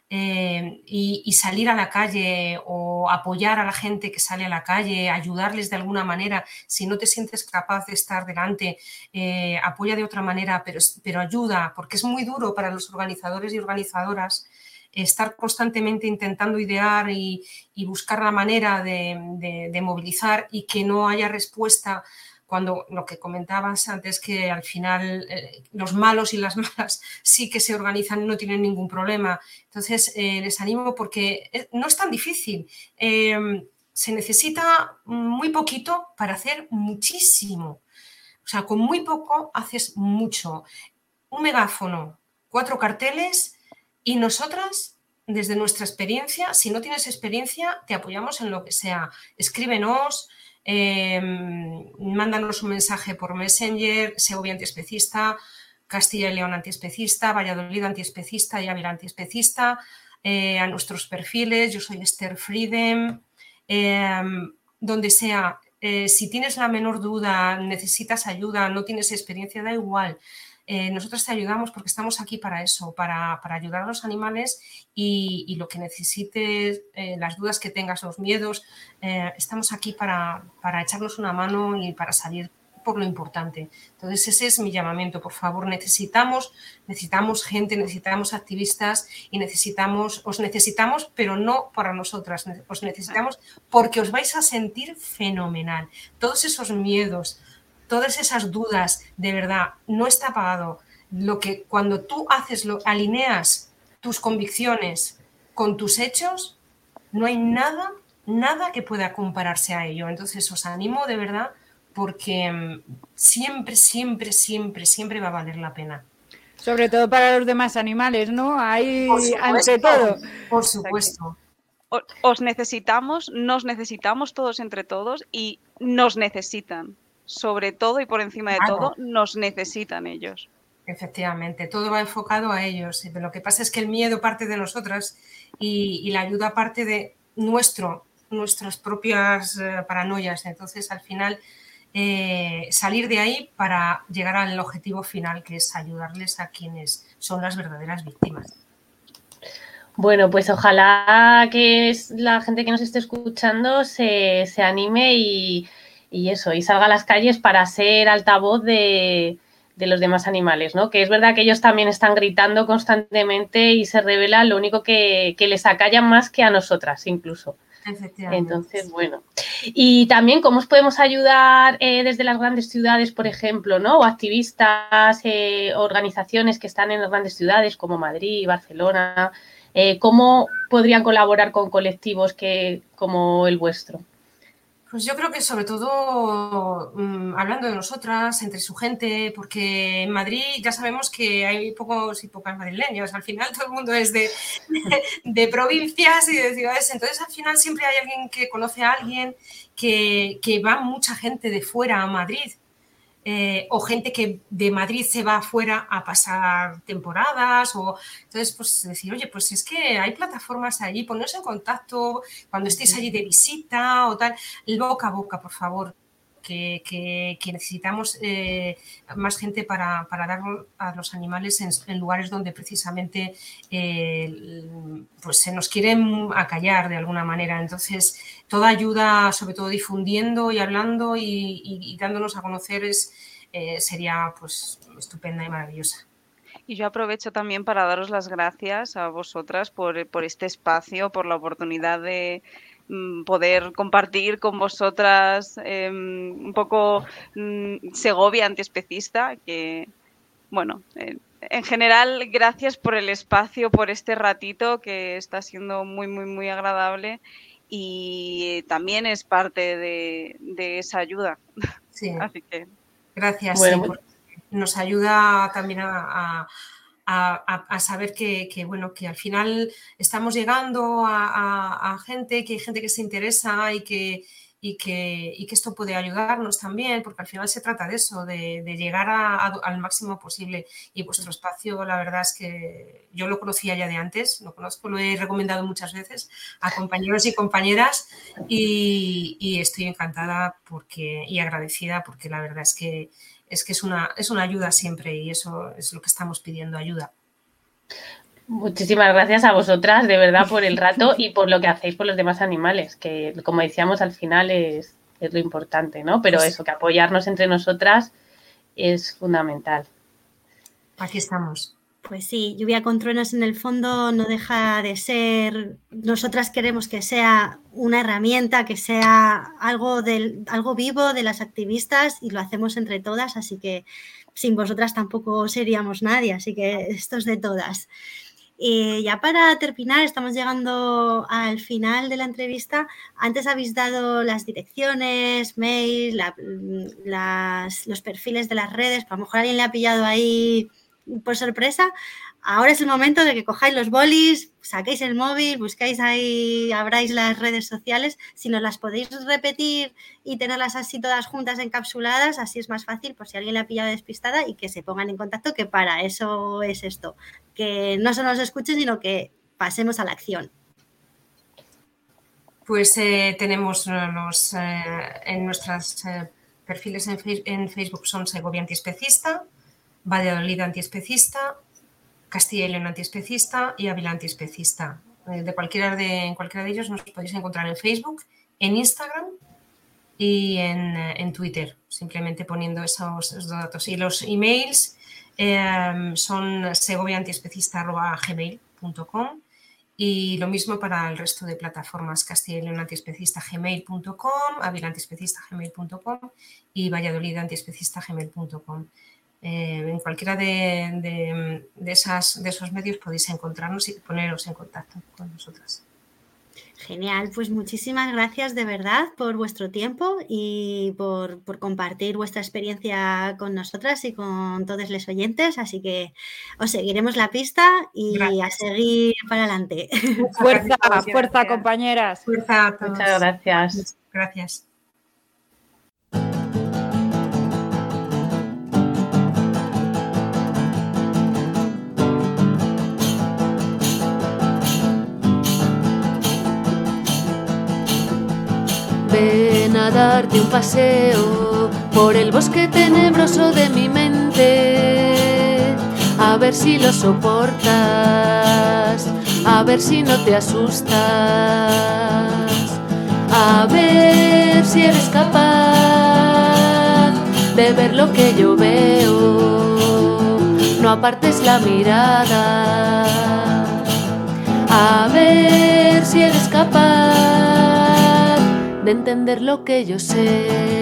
eh, y, y salir a la calle o apoyar a la gente que sale a la calle, ayudarles de alguna manera. Si no te sientes capaz de estar delante, eh, apoya de otra manera, pero, pero ayuda, porque es muy duro para los organizadores y organizadoras estar constantemente intentando idear y, y buscar la manera de, de, de movilizar y que no haya respuesta cuando lo que comentabas antes, que al final eh, los malos y las malas sí que se organizan y no tienen ningún problema. Entonces, eh, les animo porque no es tan difícil. Eh, se necesita muy poquito para hacer muchísimo. O sea, con muy poco haces mucho. Un megáfono, cuatro carteles... Y nosotras, desde nuestra experiencia, si no tienes experiencia, te apoyamos en lo que sea. Escríbenos, eh, mándanos un mensaje por Messenger, Segovia Antiespecista, Castilla y León Antiespecista, Valladolid Antiespecista y Ávila Antiespecista, eh, a nuestros perfiles. Yo soy Esther Frieden, eh, donde sea. Eh, si tienes la menor duda, necesitas ayuda, no tienes experiencia, da igual. Eh, nosotros te ayudamos porque estamos aquí para eso, para, para ayudar a los animales y, y lo que necesites, eh, las dudas que tengas, los miedos, eh, estamos aquí para, para echarnos una mano y para salir por lo importante. Entonces ese es mi llamamiento, por favor, necesitamos, necesitamos gente, necesitamos activistas y necesitamos, os necesitamos, pero no para nosotras, os necesitamos porque os vais a sentir fenomenal. Todos esos miedos, todas esas dudas, de verdad, no está pagado. Lo que cuando tú haces, lo, alineas tus convicciones con tus hechos, no hay nada, nada que pueda compararse a ello. Entonces os animo de verdad porque siempre, siempre, siempre, siempre va a valer la pena. Sobre todo para los demás animales, ¿no? Ahí ante todo. Por supuesto. Os necesitamos, nos necesitamos todos entre todos y nos necesitan. Sobre todo y por encima de claro. todo, nos necesitan ellos. Efectivamente, todo va enfocado a ellos. Lo que pasa es que el miedo parte de nosotras y, y la ayuda parte de nuestro nuestras propias eh, paranoias. Entonces, al final, eh, salir de ahí para llegar al objetivo final, que es ayudarles a quienes son las verdaderas víctimas. Bueno, pues ojalá que la gente que nos esté escuchando se, se anime y, y eso, y salga a las calles para ser altavoz de, de los demás animales, ¿no? Que es verdad que ellos también están gritando constantemente y se revelan, lo único que, que les acallan más que a nosotras incluso. Entonces, bueno. Y también, ¿cómo os podemos ayudar eh, desde las grandes ciudades, por ejemplo, ¿no? O activistas, eh, organizaciones que están en las grandes ciudades como Madrid, Barcelona... Eh, ¿Cómo podrían colaborar con colectivos que, como el vuestro? Pues yo creo que sobre todo mmm, hablando de nosotras, entre su gente, porque en Madrid ya sabemos que hay pocos y pocas madrileños, al final todo el mundo es de, de, de provincias y de ciudades, entonces al final siempre hay alguien que conoce a alguien, que, que va mucha gente de fuera a Madrid. Eh, o gente que de Madrid se va afuera a pasar temporadas, o entonces pues decir, oye, pues es que hay plataformas allí, poneros en contacto cuando estéis allí de visita o tal, el boca a boca, por favor, que, que, que necesitamos eh, más gente para, para dar a los animales en, en lugares donde precisamente eh, pues se nos quieren acallar de alguna manera. Entonces, toda ayuda, sobre todo difundiendo y hablando y, y, y dándonos a conocer es, eh, sería pues estupenda y maravillosa. Y yo aprovecho también para daros las gracias a vosotras por, por este espacio, por la oportunidad de poder compartir con vosotras eh, un poco mm, Segovia antiespecista, que, bueno, eh, en general, gracias por el espacio, por este ratito que está siendo muy, muy, muy agradable y también es parte de, de esa ayuda. Sí. Así que... Gracias, bueno, sí, porque nos ayuda también a... a... A, a, a saber que, que, bueno, que al final estamos llegando a, a, a gente, que hay gente que se interesa y que, y, que, y que esto puede ayudarnos también, porque al final se trata de eso, de, de llegar a, a, al máximo posible. Y vuestro espacio, la verdad es que yo lo conocía ya de antes, lo conozco, lo he recomendado muchas veces a compañeros y compañeras y, y estoy encantada porque, y agradecida porque la verdad es que es que es una, es una ayuda siempre y eso es lo que estamos pidiendo, ayuda. Muchísimas gracias a vosotras, de verdad, por el rato y por lo que hacéis por los demás animales, que como decíamos al final es, es lo importante, ¿no? Pero eso, que apoyarnos entre nosotras es fundamental. Aquí estamos. Pues sí, Lluvia con Truenos en el fondo no deja de ser, nosotras queremos que sea una herramienta, que sea algo, del, algo vivo de las activistas y lo hacemos entre todas, así que sin vosotras tampoco seríamos nadie, así que esto es de todas. Y ya para terminar, estamos llegando al final de la entrevista. Antes habéis dado las direcciones, mail, la, las, los perfiles de las redes, a lo mejor alguien le ha pillado ahí por sorpresa. Ahora es el momento de que cojáis los bolis, saquéis el móvil, buscáis ahí, abráis las redes sociales. Si nos las podéis repetir y tenerlas así todas juntas encapsuladas, así es más fácil por si alguien la ha pillado despistada y que se pongan en contacto, que para eso es esto. Que no solo nos escuchen, sino que pasemos a la acción. Pues eh, tenemos los, eh, en nuestros eh, perfiles en, en Facebook son Segovia Antiespecista, Valladolid Antiespecista, Castilla y León Antiespecista y Ávila Antiespecista. De cualquiera de, en cualquiera de ellos nos podéis encontrar en Facebook, en Instagram y en, en Twitter, simplemente poniendo esos, esos datos. Y los emails eh, son segovia antiespecista arroba gmail punto com y lo mismo para el resto de plataformas, Castilla y León Antiespecista gmail punto com, Ávila Antiespecista gmail punto com y Valladolid Antiespecista gmail punto com. Eh, en cualquiera de, de, de, esas, de esos medios podéis encontrarnos y poneros en contacto con nosotras. Genial, pues muchísimas gracias de verdad por vuestro tiempo y por, por compartir vuestra experiencia con nosotras y con todos los oyentes, así que os seguiremos la pista y gracias. A seguir para adelante. Fuerza, fuerza compañeras. Fuerza a todos. Muchas gracias. Gracias. darte un paseo por el bosque tenebroso de mi mente, a ver si lo soportas, a ver si no te asustas, a ver si eres capaz de ver lo que yo veo, no apartes la mirada, a ver si eres capaz de entender lo que yo sé.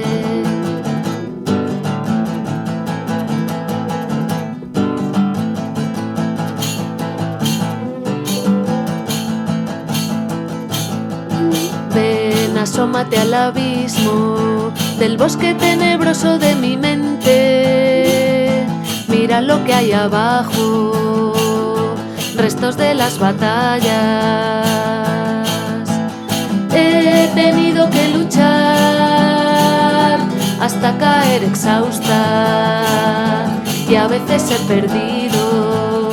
Ven, asómate al abismo del bosque tenebroso de mi mente, mira lo que hay abajo, restos de las batallas. He tenido que luchar hasta caer exhausta y a veces he perdido.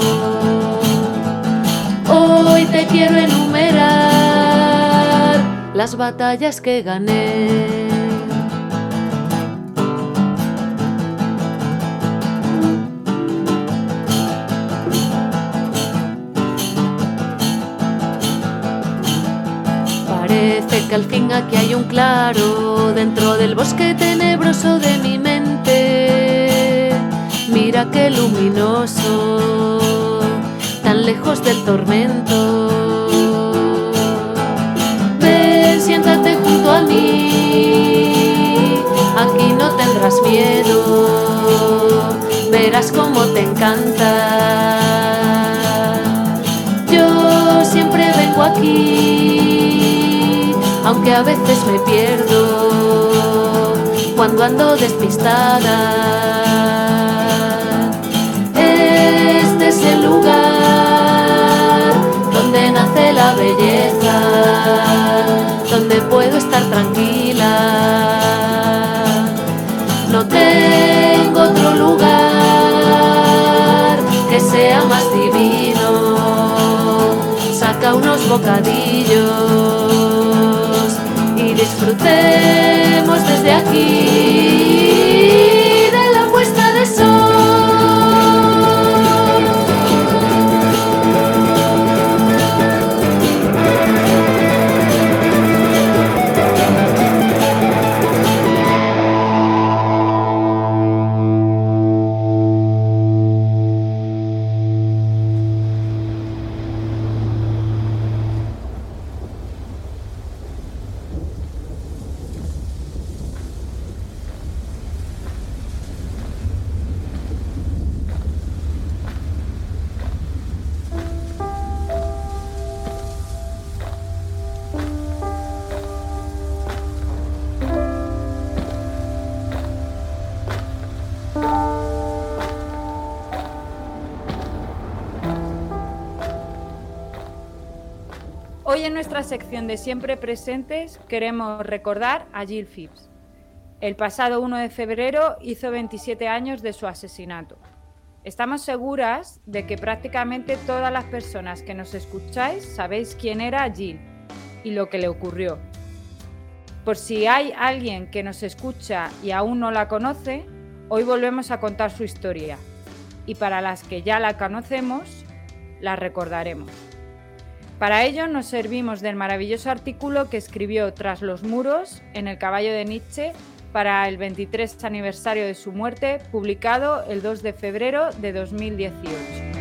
Hoy te quiero enumerar las batallas que gané. Parece que al fin aquí hay un claro dentro del bosque tenebroso de mi mente. Mira qué luminoso, tan lejos del tormento. Ven, siéntate junto a mí, aquí no tendrás miedo, verás cómo te encanta. Yo siempre vengo aquí, aunque a veces me pierdo cuando ando despistada. Este es el lugar donde nace la belleza, donde puedo estar tranquila. No tengo otro lugar que sea más divino. Saca unos bocadillos y disfrutemos desde aquí de la puesta de sol. Hoy en nuestra sección de Siempre Presentes queremos recordar a Jill Phipps. El pasado uno de febrero hizo veintisiete años de su asesinato. Estamos seguras de que prácticamente todas las personas que nos escucháis sabéis quién era Jill y lo que le ocurrió. Por si hay alguien que nos escucha y aún no la conoce, hoy volvemos a contar su historia. Y para las que ya la conocemos, la recordaremos. Para ello nos servimos del maravilloso artículo que escribió Tras los muros en El caballo de Nietzsche para el veintitrés aniversario de su muerte, publicado el dos de febrero de dos mil dieciocho.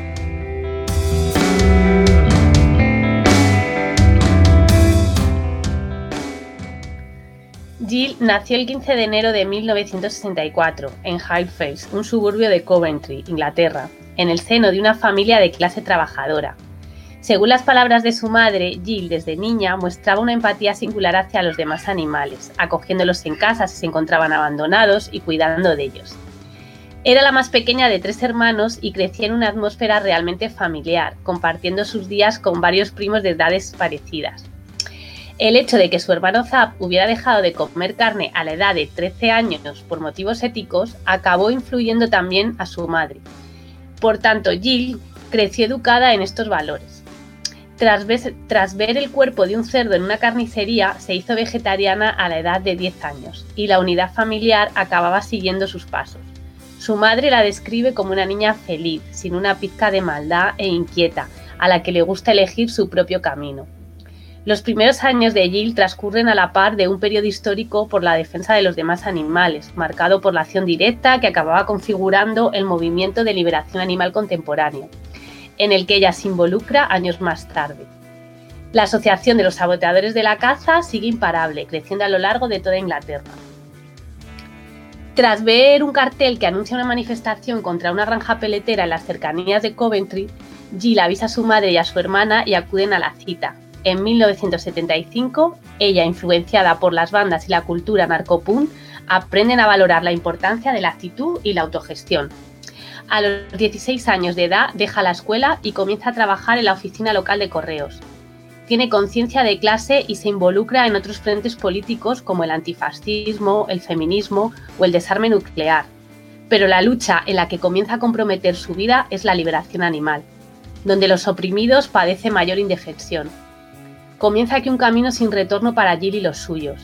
Jill nació el quince de enero de mil novecientos sesenta y cuatro en Highfields, un suburbio de Coventry, Inglaterra, en el seno de una familia de clase trabajadora. Según las palabras de su madre, Jill desde niña mostraba una empatía singular hacia los demás animales, acogiéndolos en casa si se encontraban abandonados y cuidando de ellos. Era la más pequeña de tres hermanos y crecía en una atmósfera realmente familiar, compartiendo sus días con varios primos de edades parecidas. El hecho de que su hermano Zap hubiera dejado de comer carne a la edad de trece años por motivos éticos acabó influyendo también a su madre. Por tanto, Jill creció educada en estos valores. Tras ver, tras ver el cuerpo de un cerdo en una carnicería, se hizo vegetariana a la edad de diez años y la unidad familiar acababa siguiendo sus pasos. Su madre la describe como una niña feliz, sin una pizca de maldad e inquieta, a la que le gusta elegir su propio camino. Los primeros años de Jill transcurren a la par de un periodo histórico por la defensa de los demás animales, marcado por la acción directa que acababa configurando el movimiento de liberación animal contemporáneo, en el que ella se involucra años más tarde. La Asociación de los Saboteadores de la Caza sigue imparable, creciendo a lo largo de toda Inglaterra. Tras ver un cartel que anuncia una manifestación contra una granja peletera en las cercanías de Coventry, Jill avisa a su madre y a su hermana y acuden a la cita. En mil novecientos setenta y cinco, ella, influenciada por las bandas y la cultura narcopunk, aprenden a valorar la importancia de la actitud y la autogestión. A los dieciséis años de edad deja la escuela y comienza a trabajar en la oficina local de correos. Tiene conciencia de clase y se involucra en otros frentes políticos como el antifascismo, el feminismo o el desarme nuclear. Pero la lucha en la que comienza a comprometer su vida es la liberación animal, donde los oprimidos padecen mayor indefensión. Comienza aquí un camino sin retorno para Jill y los suyos.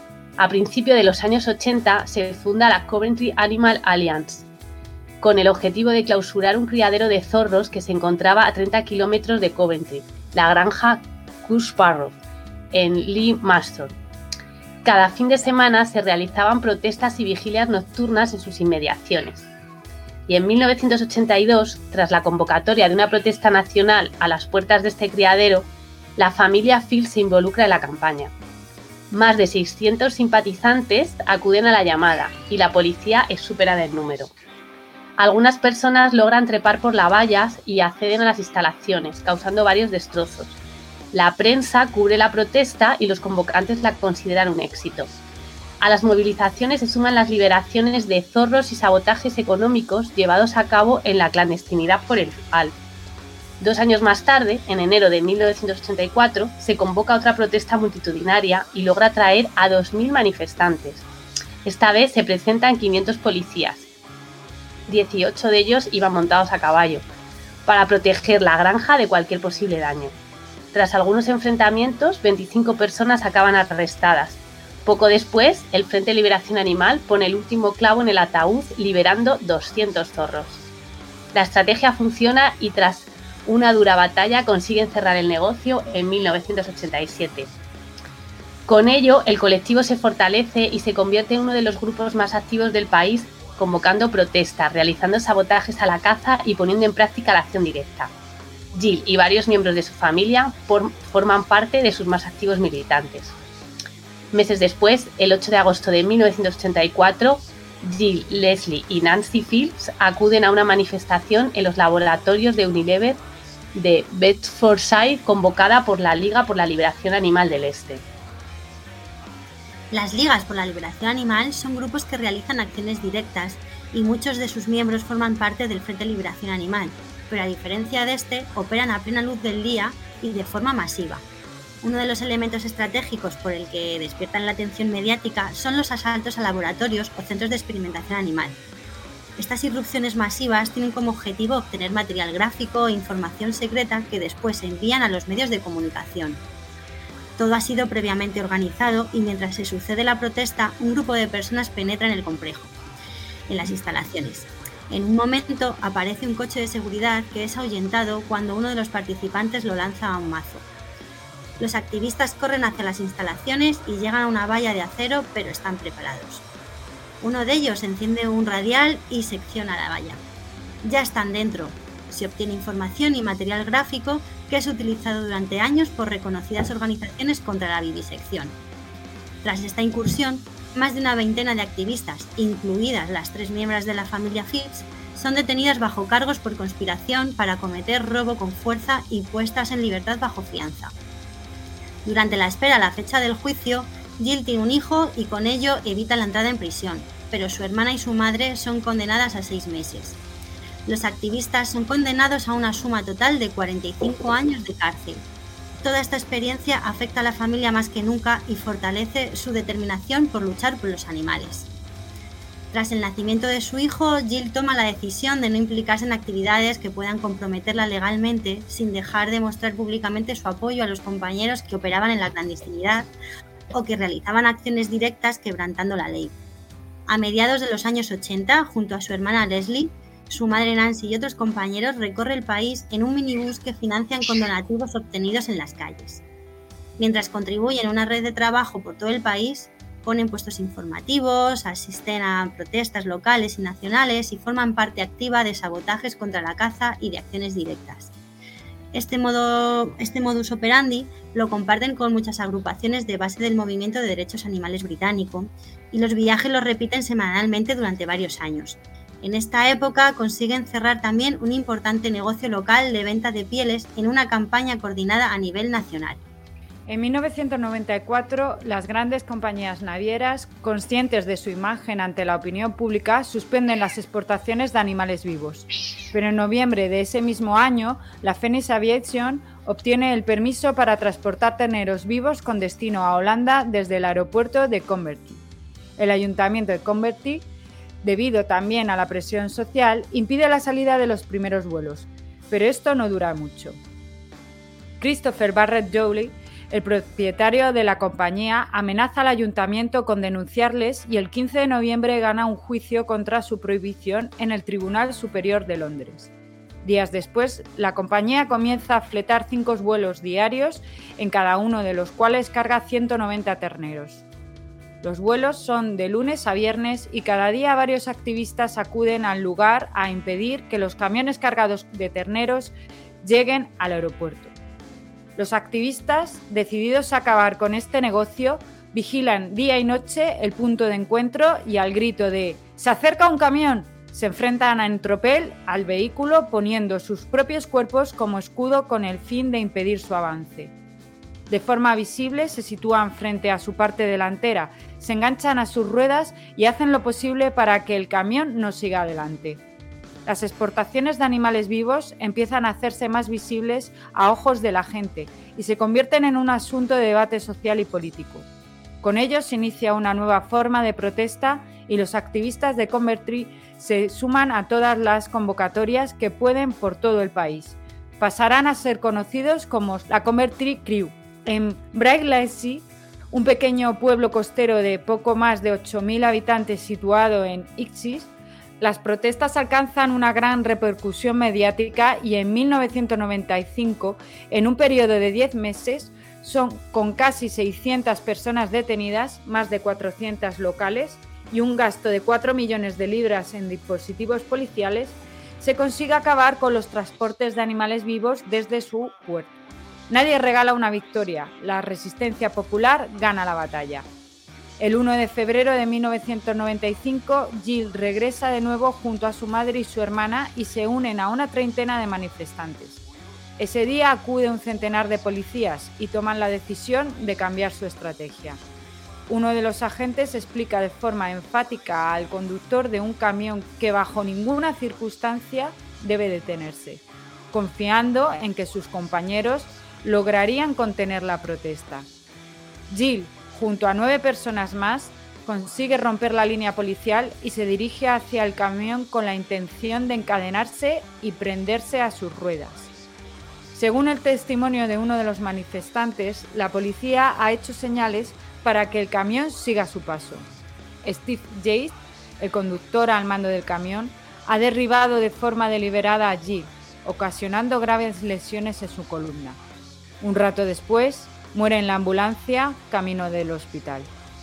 A principios de los años ochenta se funda la Coventry Animal Alliance, con el objetivo de clausurar un criadero de zorros que se encontraba a treinta kilómetros de Coventry, la granja Cusparrow, en Lee Marston. Cada fin de semana se realizaban protestas y vigilias nocturnas en sus inmediaciones. Y en mil novecientos ochenta y dos, tras la convocatoria de una protesta nacional a las puertas de este criadero, la familia Field se involucra en la campaña. Más de seiscientos simpatizantes acuden a la llamada y la policía es superada en número. Algunas personas logran trepar por las vallas y acceden a las instalaciones, causando varios destrozos. La prensa cubre la protesta y los convocantes la consideran un éxito. A las movilizaciones se suman las liberaciones de zorros y sabotajes económicos llevados a cabo en la clandestinidad por el F A L. Dos años más tarde, en enero de mil novecientos ochenta y cuatro, se convoca otra protesta multitudinaria y logra atraer a dos mil manifestantes. Esta vez se presentan quinientos policías. dieciocho de ellos iban montados a caballo, para proteger la granja de cualquier posible daño. Tras algunos enfrentamientos, veinticinco personas acaban arrestadas. Poco después, el Frente de Liberación Animal pone el último clavo en el ataúd, liberando doscientos zorros. La estrategia funciona y tras una dura batalla consiguen cerrar el negocio en mil novecientos ochenta y siete. Con ello, el colectivo se fortalece y se convierte en uno de los grupos más activos del país, convocando protestas, realizando sabotajes a la caza y poniendo en práctica la acción directa. Jill y varios miembros de su familia por, forman parte de sus más activos militantes. Meses después, el ocho de agosto de mil novecientos ochenta y cuatro, Jill, Leslie y Nancy Fields acuden a una manifestación en los laboratorios de Unilever de Bedfordshire convocada por la Liga por la Liberación Animal del Este. Las ligas por la liberación animal son grupos que realizan acciones directas y muchos de sus miembros forman parte del Frente de Liberación Animal, pero a diferencia de este, operan a plena luz del día y de forma masiva. Uno de los elementos estratégicos por el que despiertan la atención mediática son los asaltos a laboratorios o centros de experimentación animal. Estas irrupciones masivas tienen como objetivo obtener material gráfico e información secreta que después se envían a los medios de comunicación. Todo ha sido previamente organizado y mientras se sucede la protesta, un grupo de personas penetra en el complejo, en las instalaciones. En un momento aparece un coche de seguridad que es ahuyentado cuando uno de los participantes lo lanza a un mazo. Los activistas corren hacia las instalaciones y llegan a una valla de acero, pero están preparados. Uno de ellos enciende un radial y secciona la valla. Ya están dentro. Se obtiene información y material gráfico que es utilizado durante años por reconocidas organizaciones contra la vivisección. Tras esta incursión, más de una veintena de activistas, incluidas las tres miembros de la familia Fields, son detenidas bajo cargos por conspiración para cometer robo con fuerza y puestas en libertad bajo fianza. Durante la espera a la fecha del juicio, Jill tiene un hijo y con ello evita la entrada en prisión, pero su hermana y su madre son condenadas a seis meses. Los activistas son condenados a una suma total de cuarenta y cinco años de cárcel. Toda esta experiencia afecta a la familia más que nunca y fortalece su determinación por luchar por los animales. Tras el nacimiento de su hijo, Jill toma la decisión de no implicarse en actividades que puedan comprometerla legalmente, sin dejar de mostrar públicamente su apoyo a los compañeros que operaban en la clandestinidad o que realizaban acciones directas quebrantando la ley. A mediados de los años ochenta, junto a su hermana Leslie, su madre Nancy y otros compañeros, recorre el país en un minibús que financian con donativos obtenidos en las calles. Mientras contribuyen a una red de trabajo por todo el país, ponen puestos informativos, asisten a protestas locales y nacionales y forman parte activa de sabotajes contra la caza y de acciones directas. Este, modo, este modus operandi lo comparten con muchas agrupaciones de base del movimiento de derechos animales británico y los viajes los repiten semanalmente durante varios años. En esta época consiguen cerrar también un importante negocio local de venta de pieles en una campaña coordinada a nivel nacional. En mil novecientos noventa y cuatro, las grandes compañías navieras, conscientes de su imagen ante la opinión pública, suspenden las exportaciones de animales vivos. Pero en noviembre de ese mismo año, la Phoenix Aviation obtiene el permiso para transportar terneros vivos con destino a Holanda desde el aeropuerto de Converty. El ayuntamiento de Converty, debido también a la presión social, impide la salida de los primeros vuelos, pero esto no dura mucho. Christopher Barrett Joly, el propietario de la compañía, amenaza al ayuntamiento con denunciarles y el quince de noviembre gana un juicio contra su prohibición en el Tribunal Superior de Londres. Días después, la compañía comienza a fletar cinco vuelos diarios, en cada uno de los cuales carga ciento noventa terneros. Los vuelos son de lunes a viernes y cada día varios activistas acuden al lugar a impedir que los camiones cargados de terneros lleguen al aeropuerto. Los activistas, decididos a acabar con este negocio, vigilan día y noche el punto de encuentro y al grito de «¡Se acerca un camión!» se enfrentan en tropel al vehículo poniendo sus propios cuerpos como escudo con el fin de impedir su avance. De forma visible se sitúan frente a su parte delantera, se enganchan a sus ruedas y hacen lo posible para que el camión no siga adelante. Las exportaciones de animales vivos empiezan a hacerse más visibles a ojos de la gente y se convierten en un asunto de debate social y político. Con ello se inicia una nueva forma de protesta y los activistas de Converty se suman a todas las convocatorias que pueden por todo el país. Pasarán a ser conocidos como la Converty Crew. En Brightlingsea, un pequeño pueblo costero de poco más de ocho mil habitantes situado en Essex, las protestas alcanzan una gran repercusión mediática y en mil novecientos noventa y cinco, en un periodo de diez meses, son con casi seiscientas personas detenidas, más de cuatrocientas locales y un gasto de cuatro millones de libras en dispositivos policiales, se consigue acabar con los transportes de animales vivos desde su puerto. Nadie regala una victoria, la resistencia popular gana la batalla. El uno de febrero de mil novecientos noventa y cinco, Jill regresa de nuevo junto a su madre y su hermana y se unen a una treintena de manifestantes. Ese día acude un centenar de policías y toman la decisión de cambiar su estrategia. Uno de los agentes explica de forma enfática al conductor de un camión que bajo ninguna circunstancia debe detenerse, confiando en que sus compañeros lograrían contener la protesta. Jill, junto a nueve personas más, consigue romper la línea policial y se dirige hacia el camión con la intención de encadenarse y prenderse a sus ruedas. Según el testimonio de uno de los manifestantes, la policía ha hecho señales para que el camión siga su paso. Steve Yates, el conductor al mando del camión, ha derribado de forma deliberada a Jill, ocasionando graves lesiones en su columna. Un rato después, muere en la ambulancia, camino del hospital.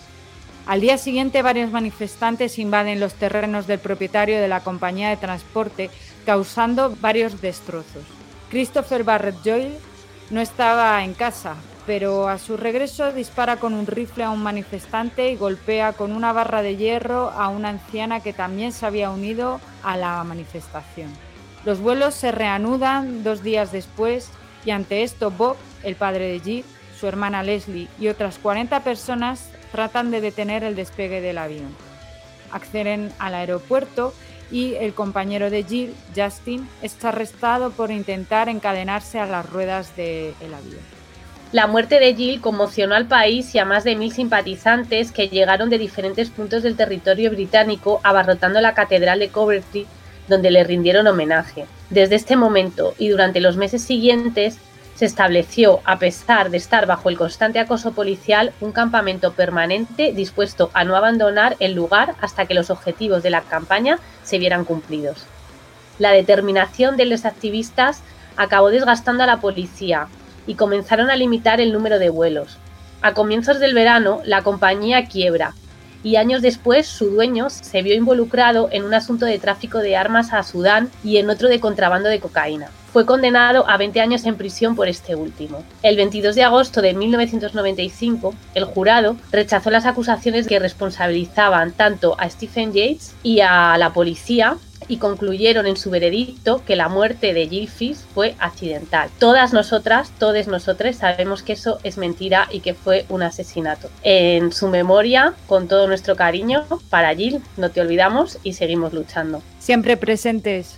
Al día siguiente, varios manifestantes invaden los terrenos del propietario de la compañía de transporte, causando varios destrozos. Christopher Barrett Joly no estaba en casa, pero a su regreso dispara con un rifle a un manifestante y golpea con una barra de hierro a una anciana que también se había unido a la manifestación. Los vuelos se reanudan dos días después y ante esto Bob, el padre de Jill, su hermana Leslie y otras cuarenta personas tratan de detener el despegue del avión. Acceden al aeropuerto y el compañero de Jill, Justin, es arrestado por intentar encadenarse a las ruedas del avión. La muerte de Jill conmocionó al país y a más de mil simpatizantes que llegaron de diferentes puntos del territorio británico abarrotando la catedral de Coventry, donde le rindieron homenaje. Desde este momento y durante los meses siguientes se estableció, a pesar de estar bajo el constante acoso policial, un campamento permanente dispuesto a no abandonar el lugar hasta que los objetivos de la campaña se vieran cumplidos. La determinación de los activistas acabó desgastando a la policía y comenzaron a limitar el número de vuelos. A comienzos del verano, la compañía quiebra y años después su dueño se vio involucrado en un asunto de tráfico de armas a Sudán y en otro de contrabando de cocaína. Fue condenado a veinte años en prisión por este último. El veintidós de agosto de mil novecientos noventa y cinco, el jurado rechazó las acusaciones que responsabilizaban tanto a Stephen Yates y a la policía y concluyeron en su veredicto que la muerte de Jill Fish fue accidental. Todas nosotras, todos nosotros sabemos que eso es mentira y que fue un asesinato. En su memoria, con todo nuestro cariño, para Jill, no te olvidamos y seguimos luchando. Siempre presentes.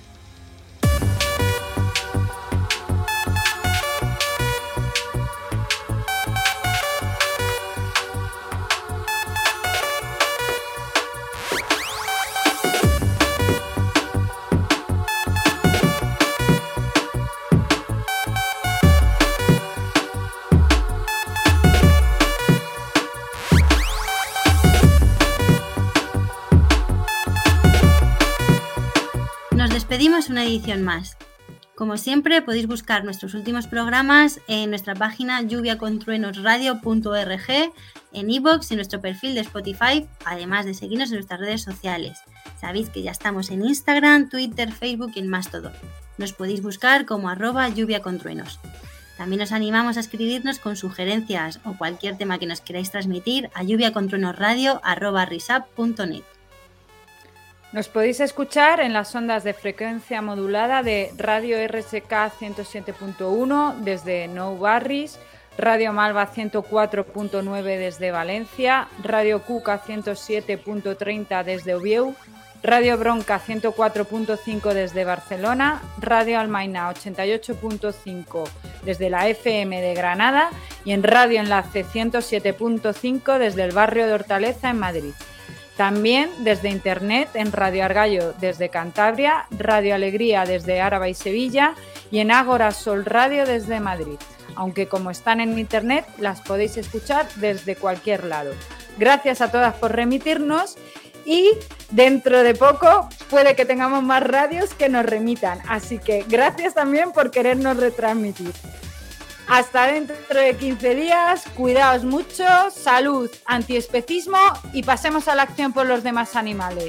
Despedimos una edición más. Como siempre, podéis buscar nuestros últimos programas en nuestra página lluvia con truenos radio punto org, en iVoox y en nuestro perfil de Spotify, además de seguirnos en nuestras redes sociales. Sabéis que ya estamos en Instagram, Twitter, Facebook y en Mastodon. Nos podéis buscar como arroba lluvia con truenos. También os animamos a escribirnos con sugerencias o cualquier tema que nos queráis transmitir a lluvia con truenos radio arroba risap punto net. Nos podéis escuchar en las ondas de frecuencia modulada de Radio R S K ciento siete punto uno desde Nou Barris, Radio Malva ciento cuatro punto nueve desde Valencia, Radio Cuca ciento siete punto treinta desde Oviedo, Radio Bronca ciento cuatro punto cinco desde Barcelona, Radio Almaina ochenta y ocho punto cinco desde la F M de Granada y en Radio Enlace ciento siete punto cinco desde el barrio de Hortaleza en Madrid. También desde Internet en Radio Argallo desde Cantabria, Radio Alegría desde Áraba y Sevilla y en Ágora Sol Radio desde Madrid. Aunque como están en Internet, las podéis escuchar desde cualquier lado. Gracias a todas por remitirnos y dentro de poco puede que tengamos más radios que nos remitan. Así que gracias también por querernos retransmitir. Hasta dentro de quince días, cuidaos mucho, salud, antiespecismo y pasemos a la acción por los demás animales.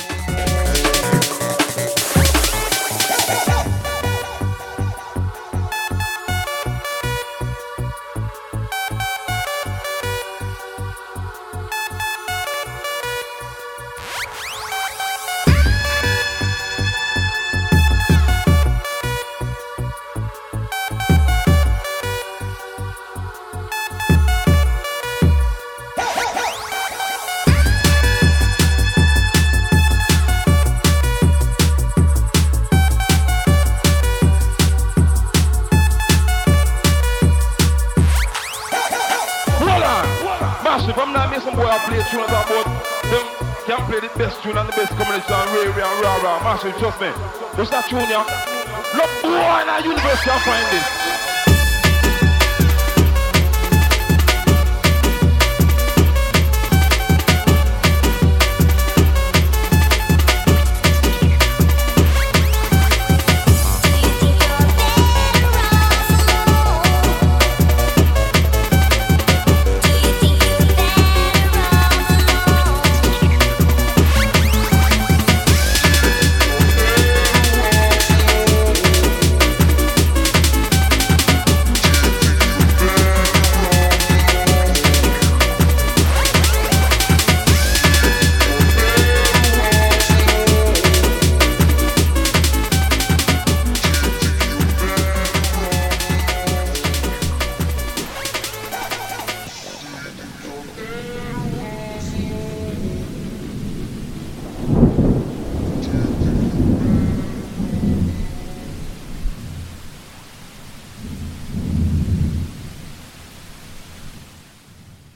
Tune about them can play the best tune and the best combination and rare and rah rah. Master, trust me. What's that tune, yeah? Look, boy, in our university, I find this.